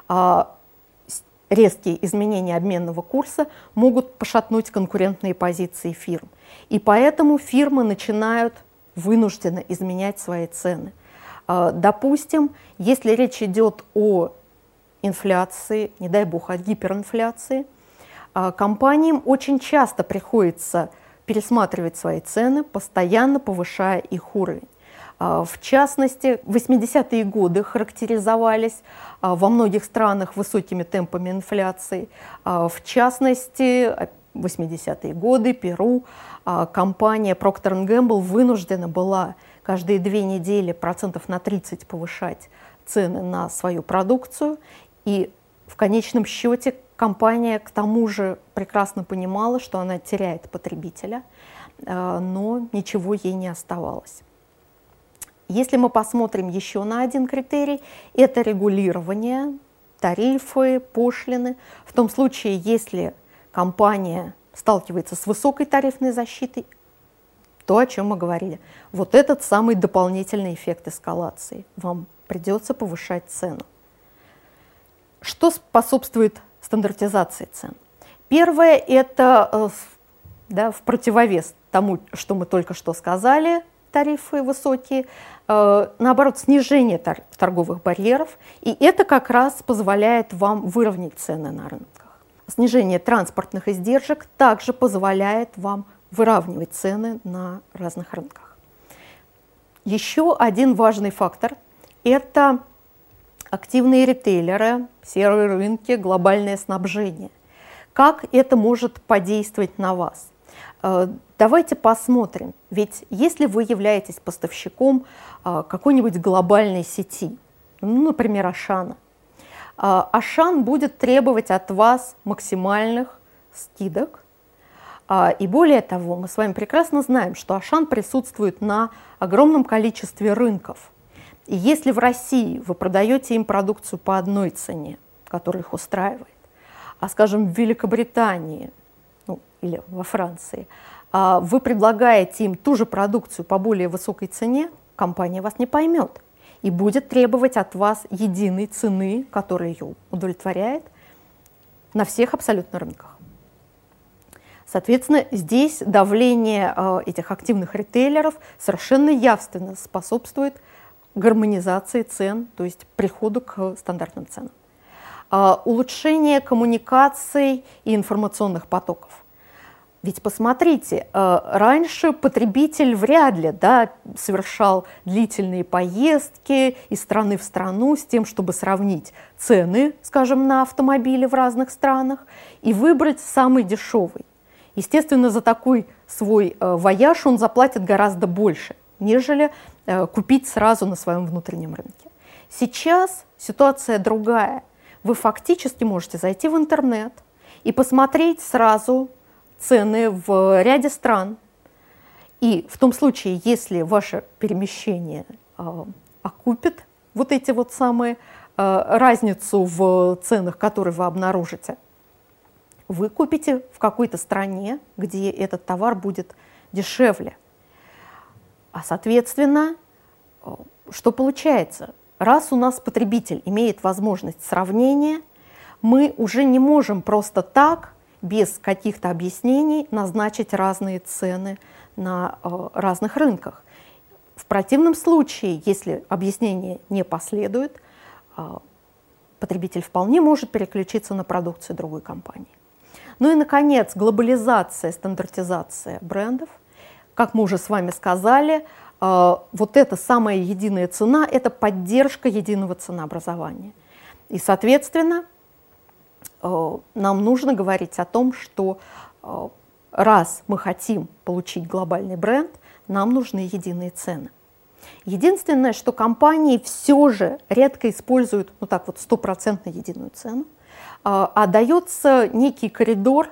резкие изменения обменного курса могут пошатнуть конкурентные позиции фирм. И поэтому фирмы начинают вынужденно изменять свои цены. Допустим, если речь идет о инфляции, не дай бог, о гиперинфляции, компаниям очень часто приходится пересматривать свои цены, постоянно повышая их уровень. В частности, восьмидесятые годы характеризовались во многих странах высокими темпами инфляции. В частности, восьмидесятые годы, Перу, компания Procter энд Gamble вынуждена была каждые две недели процентов на тридцать повышать цены на свою продукцию. И в конечном счете компания к тому же прекрасно понимала, что она теряет потребителя, но ничего ей не оставалось. Если мы посмотрим еще на один критерий, это регулирование, тарифы, пошлины. В том случае, если компания сталкивается с высокой тарифной защитой, то, о чем мы говорили, вот этот самый дополнительный эффект эскалации. Вам придется повышать цену. Что способствует стандартизации цен? Первое – это да, в противовес тому, что мы только что сказали, тарифы высокие, э, наоборот, снижение тор торговых барьеров, и это как раз позволяет вам выровнять цены на рынках. Снижение транспортных издержек также позволяет вам выравнивать цены на разных рынках. Еще один важный фактор – это активные ритейлеры, серые рынки, глобальное снабжение. Как это может подействовать на вас? Давайте посмотрим, ведь если вы являетесь поставщиком какой-нибудь глобальной сети, ну, например, Ашана, Ашан будет требовать от вас максимальных скидок, и более того, мы с вами прекрасно знаем, что Ашан присутствует на огромном количестве рынков. И если в России вы продаете им продукцию по одной цене, которая их устраивает, а, скажем, в Великобритании, ну, или во Франции, вы предлагаете им ту же продукцию по более высокой цене, компания вас не поймет и будет требовать от вас единой цены, которая ее удовлетворяет на всех абсолютно рынках. Соответственно, здесь давление этих активных ритейлеров совершенно явственно способствует гармонизации цен, то есть приходу к стандартным ценам. Улучшение коммуникаций и информационных потоков. Ведь посмотрите, раньше потребитель вряд ли да, совершал длительные поездки из страны в страну с тем, чтобы сравнить цены, скажем, на автомобили в разных странах и выбрать самый дешевый. Естественно, за такой свой вояж он заплатит гораздо больше, нежели купить сразу на своем внутреннем рынке. Сейчас ситуация другая. Вы фактически можете зайти в интернет и посмотреть сразу цены в ряде стран. И в том случае, если ваше перемещение э, окупит вот эти вот самые э, разницу в ценах, которые вы обнаружите, вы купите в какой-то стране, где этот товар будет дешевле. А соответственно, э, что получается? Раз у нас потребитель имеет возможность сравнения, мы уже не можем просто так, без каких-то объяснений, назначить разные цены на э, разных рынках. В противном случае, если объяснение не последует, э, потребитель вполне может переключиться на продукцию другой компании. Ну и, наконец, глобализация, стандартизация брендов. Как мы уже с вами сказали, вот эта самая единая цена – это поддержка единого ценообразования. И, соответственно, нам нужно говорить о том, что раз мы хотим получить глобальный бренд, нам нужны единые цены. Единственное, что компании все же редко используют, ну так вот, стопроцентно единую цену, а дается некий коридор,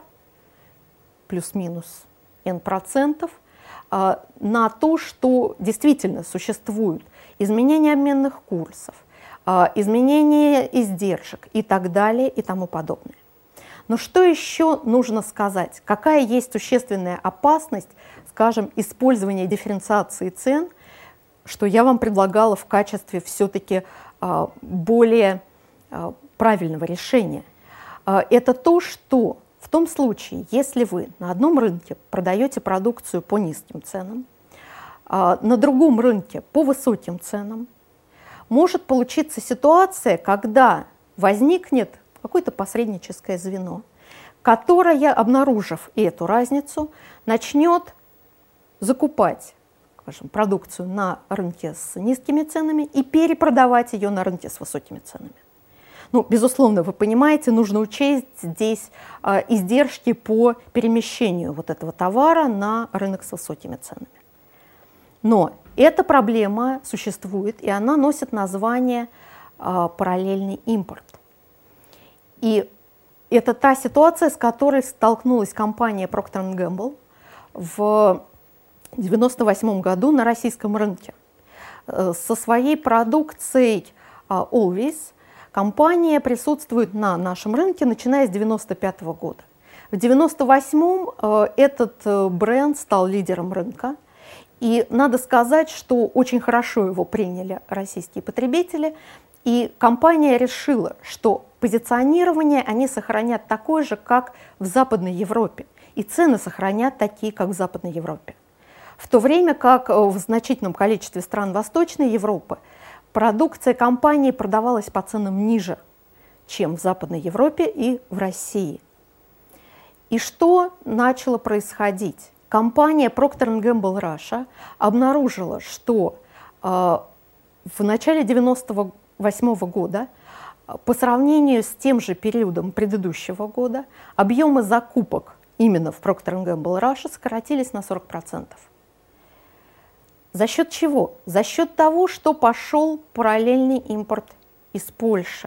плюс-минус эн процентов, на то, что действительно существуют изменения обменных курсов, изменения издержек и так далее и тому подобное. Но что еще нужно сказать? Какая есть существенная опасность, скажем, использования дифференциации цен, что я вам предлагала в качестве все-таки более правильного решения? Это то, что в том случае, если вы на одном рынке продаете продукцию по низким ценам, на другом рынке по высоким ценам, может получиться ситуация, когда возникнет какое-то посредническое звено, которое, обнаружив эту разницу, начнет закупать, скажем, продукцию на рынке с низкими ценами и перепродавать ее на рынке с высокими ценами. Ну, безусловно, вы понимаете, нужно учесть здесь э, издержки по перемещению вот этого товара на рынок с высокими ценами. Но эта проблема существует, и она носит название э, параллельный импорт. И это та ситуация, с которой столкнулась компания Procter энд Gamble в девяносто восьмом году на российском рынке. Э, со своей продукцией э, Always компания присутствует на нашем рынке, начиная с девяносто пятого года. В девяносто восьмом э, этот э, бренд стал лидером рынка. И надо сказать, что очень хорошо его приняли российские потребители. И компания решила, что позиционирование они сохранят такое же, как в Западной Европе. И цены сохранят такие, как в Западной Европе. В то время как в значительном количестве стран Восточной Европы продукция компании продавалась по ценам ниже, чем в Западной Европе и в России. И что начало происходить? Компания Procter энд Gamble Russia обнаружила, что э, в начале девяносто восьмого года по сравнению с тем же периодом предыдущего года объемы закупок именно в Procter энд Gamble Russia сократились на сорок процентов. За счет чего? За счет того, что пошел параллельный импорт из Польши.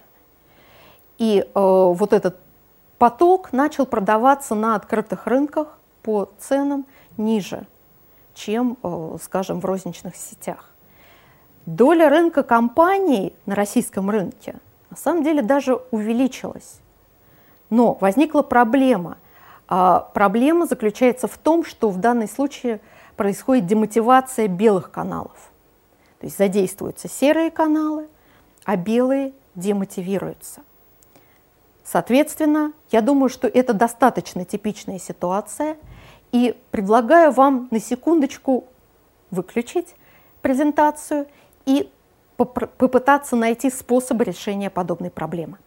И э, вот этот поток начал продаваться на открытых рынках по ценам ниже, чем, э, скажем, в розничных сетях. Доля рынка компаний на российском рынке на самом деле даже увеличилась. Но возникла проблема. А проблема заключается в том, что в данном случае происходит демотивация белых каналов. То есть задействуются серые каналы, а белые демотивируются. Соответственно, я думаю, что это достаточно типичная ситуация, и предлагаю вам на секундочку выключить презентацию и попытаться найти способы решения подобной проблемы.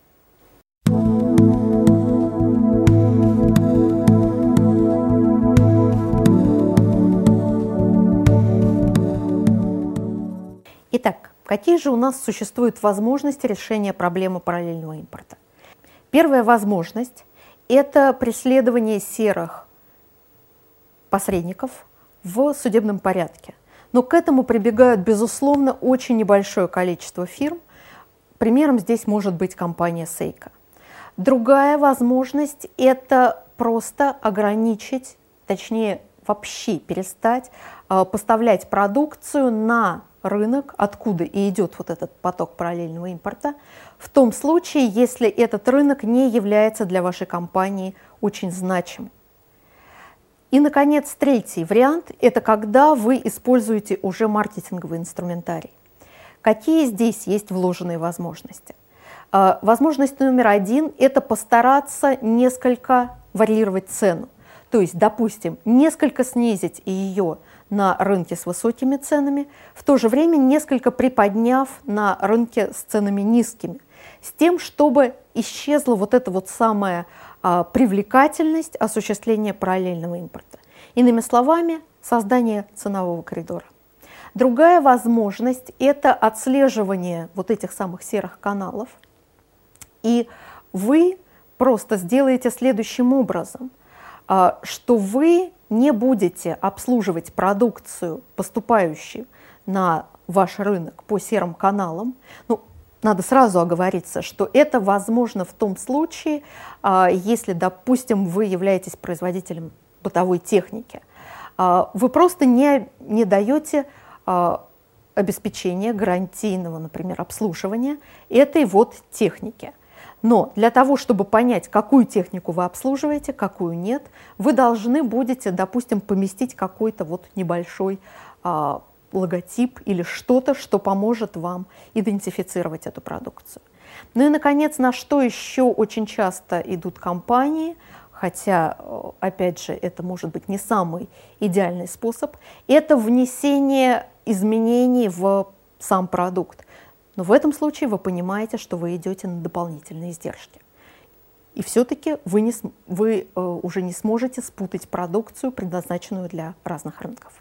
Итак, какие же у нас существуют возможности решения проблемы параллельного импорта? Первая возможность – это преследование серых посредников в судебном порядке. Но к этому прибегают, безусловно, очень небольшое количество фирм. Примером здесь может быть компания Seiko. Другая возможность – это просто ограничить, точнее вообще перестать э, поставлять продукцию на рынок, откуда и идет вот этот поток параллельного импорта, в том случае, если этот рынок не является для вашей компании очень значимым. И, наконец, третий вариант – это когда вы используете уже маркетинговый инструментарий. Какие здесь есть вложенные возможности? Возможность номер один – это постараться несколько варьировать цену. То есть, допустим, несколько снизить ее на рынке с высокими ценами, в то же время несколько приподняв на рынке с ценами низкими. с тем, чтобы исчезла вот эта вот самая а, привлекательность осуществления параллельного импорта. Иными словами, создание ценового коридора. Другая возможность – это отслеживание вот этих самых серых каналов. И вы просто сделаете следующим образом, что вы не будете обслуживать продукцию, поступающую на ваш рынок по серым каналам. Ну, надо сразу оговориться, что это возможно в том случае, если, допустим, вы являетесь производителем бытовой техники. Вы просто не, не даете обеспечения гарантийного, например, обслуживания этой вот техники. Но для того, чтобы понять, какую технику вы обслуживаете, какую нет, вы должны будете, допустим, поместить какой-то вот небольшой а, логотип или что-то, что поможет вам идентифицировать эту продукцию. Ну и, наконец, на что еще очень часто идут компании, хотя, опять же, это может быть не самый идеальный способ, это внесение изменений в сам продукт. Но в этом случае вы понимаете, что вы идете на дополнительные издержки. И все-таки вы, не, вы э, уже не сможете спутать продукцию, предназначенную для разных рынков.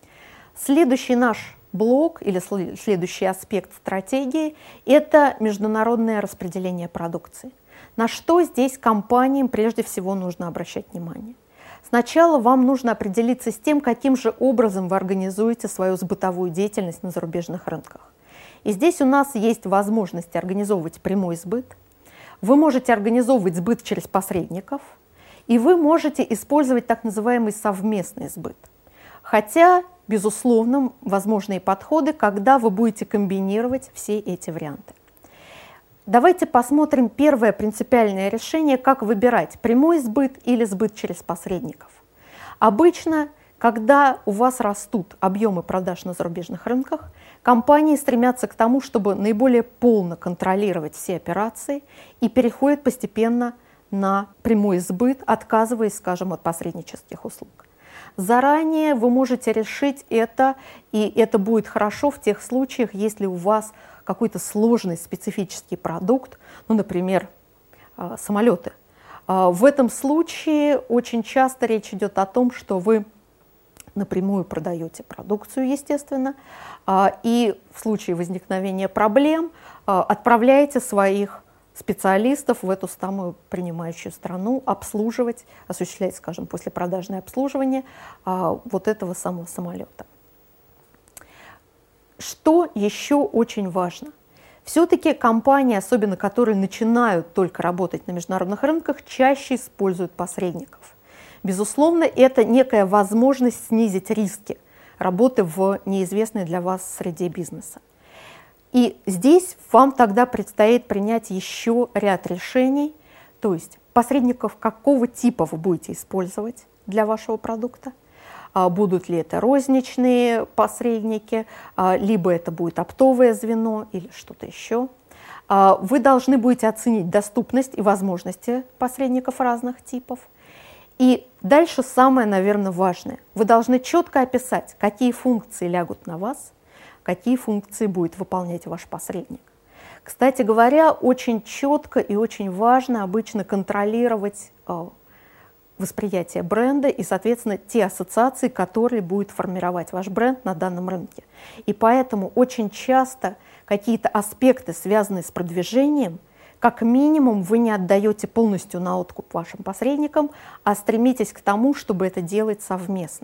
Следующий наш блок или следующий аспект стратегии – это международное распределение продукции. На что здесь компаниям прежде всего нужно обращать внимание? Сначала вам нужно определиться с тем, каким же образом вы организуете свою сбытовую деятельность на зарубежных рынках. И здесь у нас есть возможность организовывать прямой сбыт, вы можете организовывать сбыт через посредников, и вы можете использовать так называемый совместный сбыт. Хотя, безусловно, возможны подходы, когда вы будете комбинировать все эти варианты. Давайте посмотрим первое принципиальное решение, как выбирать прямой сбыт или сбыт через посредников. Обычно, когда у вас растут объемы продаж на зарубежных рынках, компании стремятся к тому, чтобы наиболее полно контролировать все операции и переходят постепенно на прямой сбыт, отказываясь, скажем, от посреднических услуг. Заранее вы можете решить это, и это будет хорошо в тех случаях, если у вас какой-то сложный специфический продукт, ну, например, самолеты. В этом случае очень часто речь идет о том, что вы напрямую продаете продукцию, естественно, и в случае возникновения проблем отправляете своих специалистов в эту самую принимающую страну обслуживать, осуществлять, скажем, послепродажное обслуживание вот этого самого самолета. Что еще очень важно? Все-таки компании, особенно которые начинают только работать на международных рынках, чаще используют посредников. Безусловно, это некая возможность снизить риски работы в неизвестной для вас среде бизнеса. И здесь вам тогда предстоит принять еще ряд решений, то есть посредников какого типа вы будете использовать для вашего продукта. Будут ли это розничные посредники, либо это будет оптовое звено или что-то еще. Вы должны будете оценить доступность и возможности посредников разных типов. И дальше самое, наверное, важное. Вы должны четко описать, какие функции лягут на вас, какие функции будет выполнять ваш посредник. Кстати говоря, очень четко и очень важно обычно контролировать восприятие бренда и, соответственно, те ассоциации, которые будет формировать ваш бренд на данном рынке. И поэтому очень часто какие-то аспекты, связанные с продвижением, как минимум вы не отдаете полностью на откуп вашим посредникам, а стремитесь к тому, чтобы это делать совместно.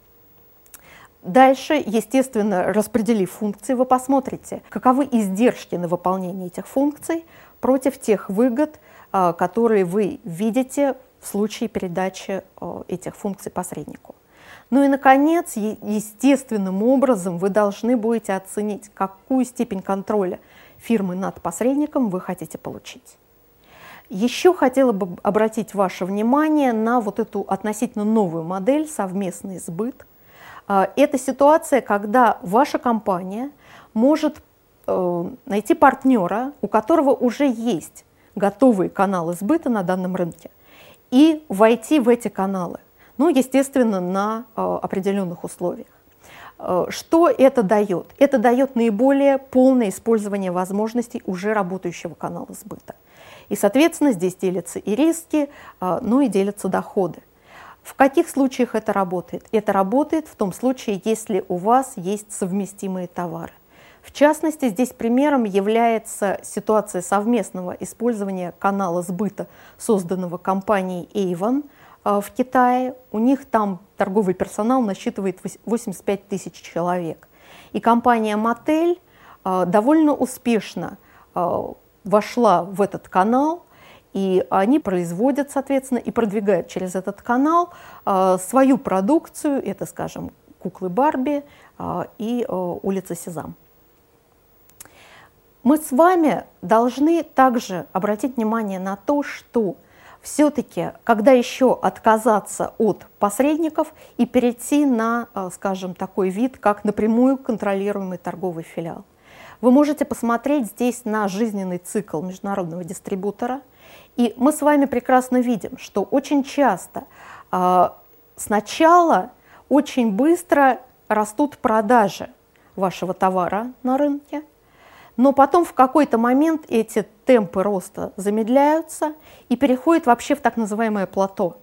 Дальше, естественно, распределив функции, вы посмотрите, каковы издержки на выполнение этих функций против тех выгод, которые вы видите в случае передачи этих функций посреднику. Ну и, наконец, естественным образом вы должны будете оценить, какую степень контроля фирмы над посредником вы хотите получить. Еще хотела бы обратить ваше внимание на вот эту относительно новую модель «совместный сбыт». Это ситуация, когда ваша компания может найти партнера, у которого уже есть готовые каналы сбыта на данном рынке, и войти в эти каналы, ну, естественно, на определенных условиях. Что это дает? Это дает наиболее полное использование возможностей уже работающего канала сбыта. И, соответственно, здесь делятся и риски, ну и делятся доходы. В каких случаях это работает? Это работает в том случае, если у вас есть совместимые товары. В частности, здесь примером является ситуация совместного использования канала сбыта, созданного компанией Avon в Китае. У них там торговый персонал насчитывает восемьдесят пять тысяч человек. И компания Mattel довольно успешно вошла в этот канал, и они производят, соответственно, и продвигают через этот канал свою продукцию, это, скажем, куклы Барби и улица Сезам. Мы с вами должны также обратить внимание на то, что все-таки, когда еще отказаться от посредников и перейти на, скажем, такой вид, как напрямую контролируемый торговый филиал. Вы можете посмотреть здесь на жизненный цикл международного дистрибутора, и мы с вами прекрасно видим, что очень часто э, сначала очень быстро растут продажи вашего товара на рынке, но потом в какой-то момент эти темпы роста замедляются и переходят вообще в так называемое плато.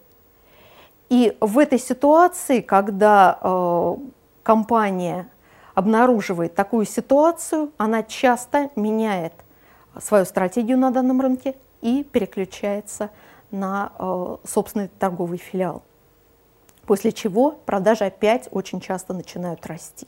И в этой ситуации, когда э, компания обнаруживает такую ситуацию, она часто меняет свою стратегию на данном рынке и переключается на э, собственный торговый филиал. После чего продажи опять очень часто начинают расти.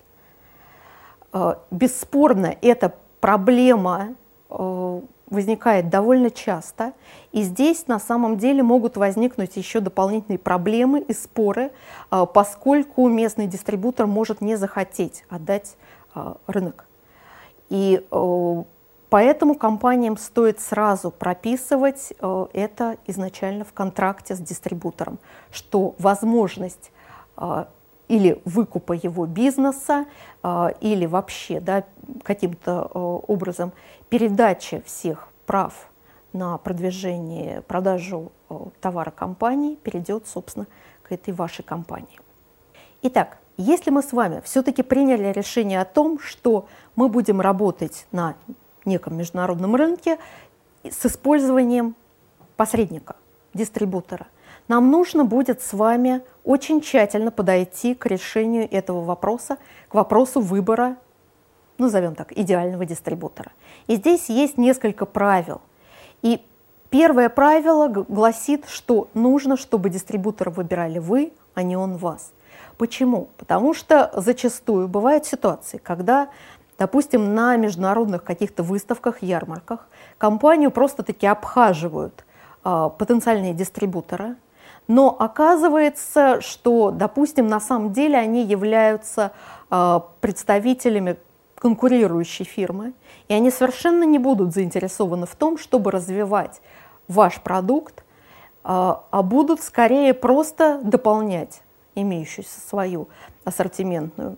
Э, бесспорно, это проблема э, возникает довольно часто, и здесь на самом деле могут возникнуть еще дополнительные проблемы и споры, э, поскольку местный дистрибутор может не захотеть отдать э, рынок. И э, поэтому компаниям стоит сразу прописывать э, это изначально в контракте с дистрибутором, что возможность э, или выкупа его бизнеса, или вообще, да, каким-то образом передачи всех прав на продвижение, продажу товара компании перейдет, собственно, к этой вашей компании. Итак, если мы с вами все-таки приняли решение о том, что мы будем работать на неком международном рынке с использованием посредника, дистрибутора, нам нужно будет с вами очень тщательно подойти к решению этого вопроса, к вопросу выбора, назовем так, идеального дистрибутора. И здесь есть несколько правил. И первое правило гласит, что нужно, чтобы дистрибутора выбирали вы, а не он вас. Почему? Потому что зачастую бывают ситуации, когда, допустим, на международных каких-то выставках, ярмарках компанию просто-таки обхаживают а, потенциальные дистрибуторы, но оказывается, что, допустим, на самом деле они являются э, представителями конкурирующей фирмы, и они совершенно не будут заинтересованы в том, чтобы развивать ваш продукт, э, а будут скорее просто дополнять имеющуюся свою ассортиментную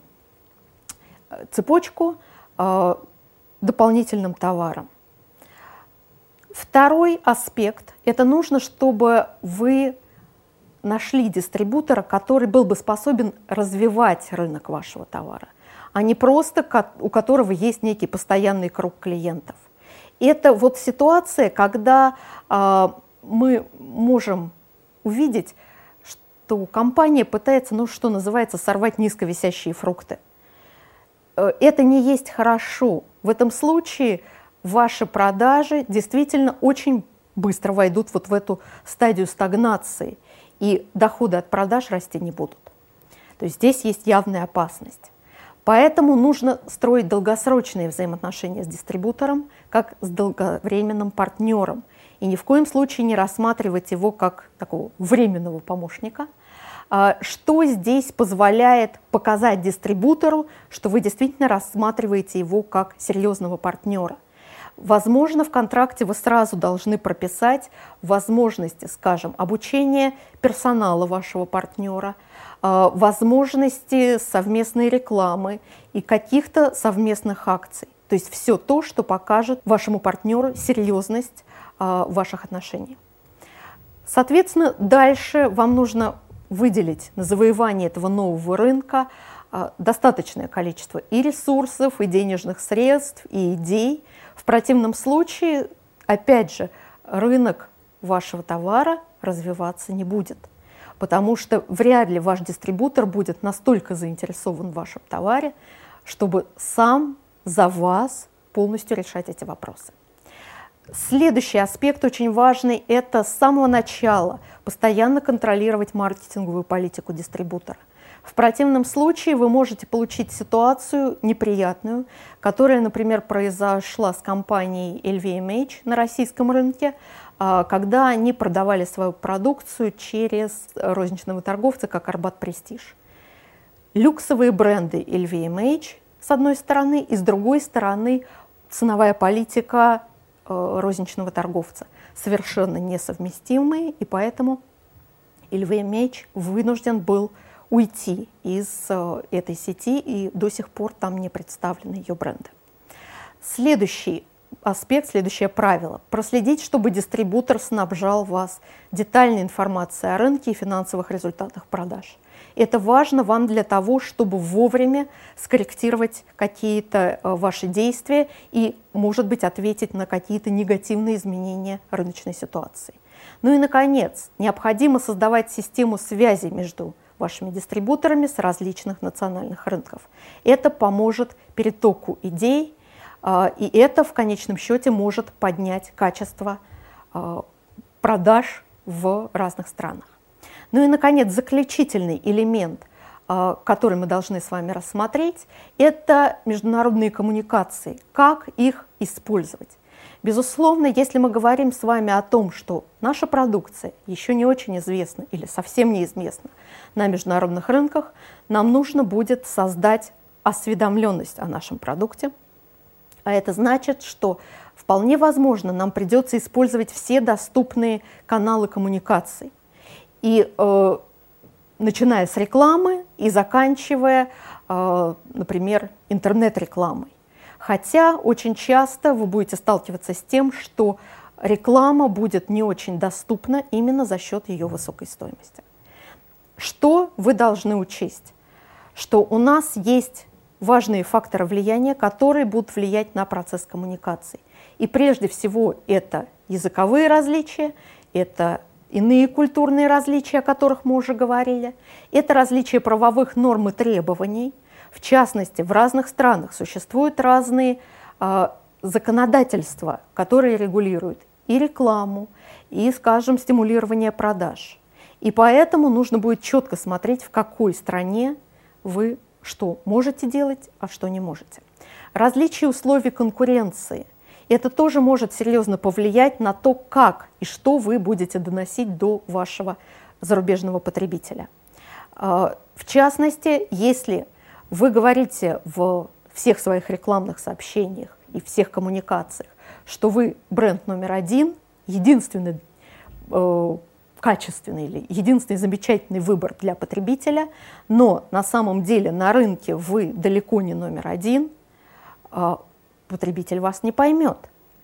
цепочку э, дополнительным товаром. Второй аспект – это нужно, чтобы вы нашли дистрибутора, который был бы способен развивать рынок вашего товара, а не просто у которого есть некий постоянный круг клиентов. Это вот ситуация, когда э, мы можем увидеть, что компания пытается, ну что называется, сорвать низковисящие фрукты. Это не есть хорошо. В этом случае ваши продажи действительно очень быстро войдут вот в эту стадию стагнации, и доходы от продаж расти не будут. То есть здесь есть явная опасность. Поэтому нужно строить долгосрочные взаимоотношения с дистрибутором, как с долговременным партнером, и ни в коем случае не рассматривать его как такого временного помощника, что здесь позволяет показать дистрибутору, что вы действительно рассматриваете его как серьезного партнера. Возможно, в контракте вы сразу должны прописать возможности, скажем, обучения персонала вашего партнера, возможности совместной рекламы и каких-то совместных акций. То есть все то, что покажет вашему партнеру серьезность ваших отношений. Соответственно, дальше вам нужно выделить на завоевание этого нового рынка достаточное количество и ресурсов, и денежных средств, и идей. В противном случае, опять же, рынок вашего товара развиваться не будет, потому что вряд ли ваш дистрибутор будет настолько заинтересован в вашем товаре, чтобы сам за вас полностью решать эти вопросы. Следующий аспект очень важный – это с самого начала постоянно контролировать маркетинговую политику дистрибутора. В противном случае вы можете получить ситуацию неприятную, которая, например, произошла с компанией эл ви эм эйч на российском рынке, когда они продавали свою продукцию через розничного торговца, как Арбат Престиж. Люксовые бренды эл ви эм эйч с одной стороны, и с другой стороны ценовая политика розничного торговца совершенно несовместимые, и поэтому эл ви эм эйч вынужден был уйти из этой сети, и до сих пор там не представлены ее бренды. Следующий аспект, следующее правило – проследить, чтобы дистрибутор снабжал вас детальной информацией о рынке и финансовых результатах продаж. Это важно вам для того, чтобы вовремя скорректировать какие-то ваши действия и, может быть, ответить на какие-то негативные изменения рыночной ситуации. Ну и, наконец, необходимо создавать систему связи между вашими дистрибуторами с различных национальных рынков. Это поможет перетоку идей, и это в конечном счете может поднять качество продаж в разных странах. Ну и, наконец, заключительный элемент, который мы должны с вами рассмотреть, это международные коммуникации, как их использовать. Безусловно, если мы говорим с вами о том, что наша продукция еще не очень известна или совсем неизвестна на международных рынках, нам нужно будет создать осведомленность о нашем продукте. А это значит, что вполне возможно, нам придется использовать все доступные каналы коммуникаций. И э, начиная с рекламы и заканчивая, э, например, интернет-рекламой. Хотя очень часто вы будете сталкиваться с тем, что реклама будет не очень доступна именно за счет ее высокой стоимости. Что вы должны учесть? Что у нас есть важные факторы влияния, которые будут влиять на процесс коммуникаций. И прежде всего это языковые различия, это иные культурные различия, о которых мы уже говорили, это различия правовых норм и требований. В частности, в разных странах существуют разные э, законодательства, которые регулируют и рекламу, и, скажем, стимулирование продаж. И поэтому нужно будет четко смотреть, в какой стране вы что можете делать, а что не можете. Различие условий конкуренции – это тоже может серьезно повлиять на то, как и что вы будете доносить до вашего зарубежного потребителя. В частности, если вы говорите в всех своих рекламных сообщениях и всех коммуникациях, что вы бренд номер один, единственный э, качественный или единственный замечательный выбор для потребителя, но на самом деле на рынке вы далеко не номер один, э, потребитель вас не поймет.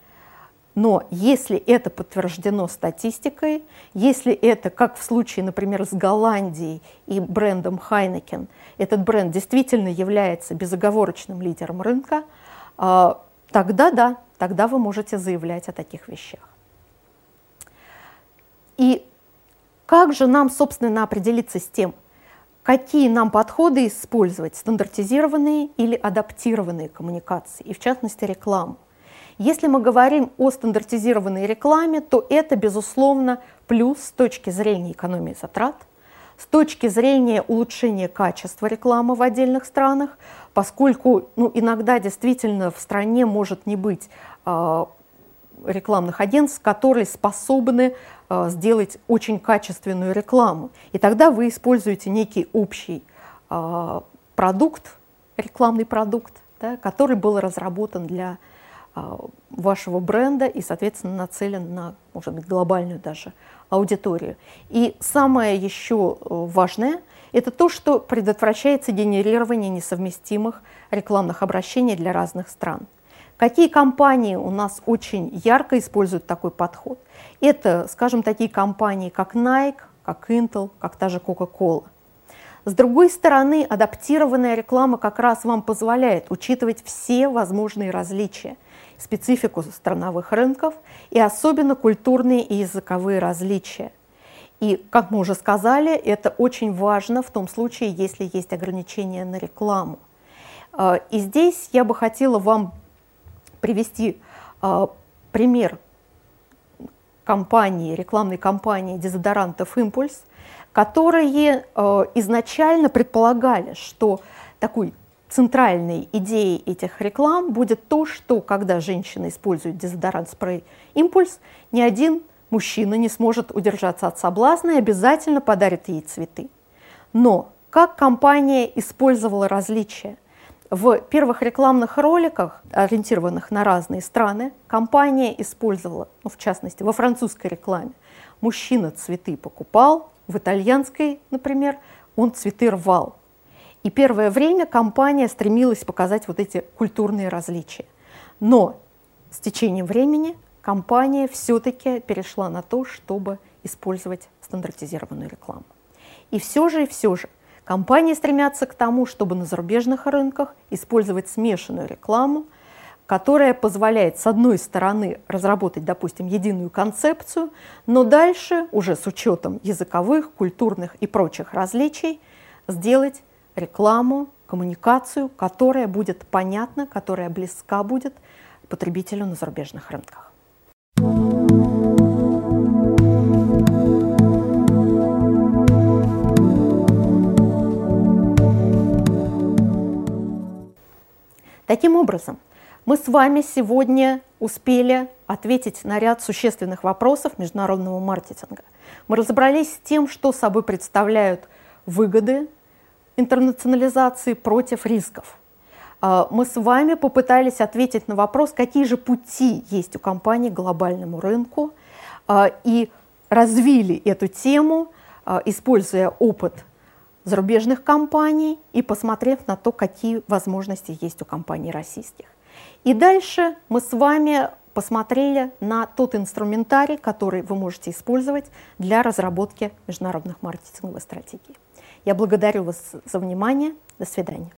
Но если это подтверждено статистикой, если это, как в случае, например, с Голландией и брендом Heineken, этот бренд действительно является безоговорочным лидером рынка, тогда да, тогда вы можете заявлять о таких вещах. И как же нам, собственно, определиться с тем, какие нам подходы использовать, стандартизированные или адаптированные коммуникации, и в частности рекламу? Если мы говорим о стандартизированной рекламе, то это, безусловно, плюс с точки зрения экономии затрат, с точки зрения улучшения качества рекламы в отдельных странах, поскольку ну, иногда действительно в стране может не быть э, рекламных агентств, которые способны э, сделать очень качественную рекламу. И тогда вы используете некий общий э, продукт, рекламный продукт, да, который был разработан для вашего бренда и, соответственно, нацелен на, может быть, глобальную даже аудиторию. И самое еще важное – это то, что предотвращается генерирование несовместимых рекламных обращений для разных стран. Какие компании у нас очень ярко используют такой подход? Это, скажем, такие компании, как Nike, как Intel, как та же Coca-Cola. С другой стороны, адаптированная реклама как раз вам позволяет учитывать все возможные различия, специфику страновых рынков и особенно культурные и языковые различия. И, как мы уже сказали, это очень важно в том случае, если есть ограничения на рекламу. И здесь я бы хотела вам привести пример компании, рекламной кампании дезодорантов «Импульс», которые изначально предполагали, что такой центральной идеей этих реклам будет то, что когда женщина использует дезодорант-спрей «Импульс», ни один мужчина не сможет удержаться от соблазна и обязательно подарит ей цветы. Но как компания использовала различия? В первых рекламных роликах, ориентированных на разные страны, компания использовала, ну, в частности, во французской рекламе, мужчина цветы покупал, в итальянской, например, он цветы рвал. И первое время компания стремилась показать вот эти культурные различия. Но с течением времени компания все-таки перешла на то, чтобы использовать стандартизированную рекламу. И все же, и все же, компании стремятся к тому, чтобы на зарубежных рынках использовать смешанную рекламу, которая позволяет, с одной стороны, разработать, допустим, единую концепцию, но дальше, уже с учетом языковых, культурных и прочих различий, сделать рекламу, коммуникацию, которая будет понятна, которая близка будет потребителю на зарубежных рынках. Таким образом, мы с вами сегодня успели ответить на ряд существенных вопросов международного маркетинга. Мы разобрались с тем, что собой представляют выгоды интернационализации против рисков. Мы с вами попытались ответить на вопрос, какие же пути есть у компании к глобальному рынку, и развили эту тему, используя опыт зарубежных компаний и посмотрев на то, какие возможности есть у компаний российских. И дальше мы с вами посмотрели на тот инструментарий, который вы можете использовать для разработки международных маркетинговых стратегий. Я благодарю вас за внимание. До свидания.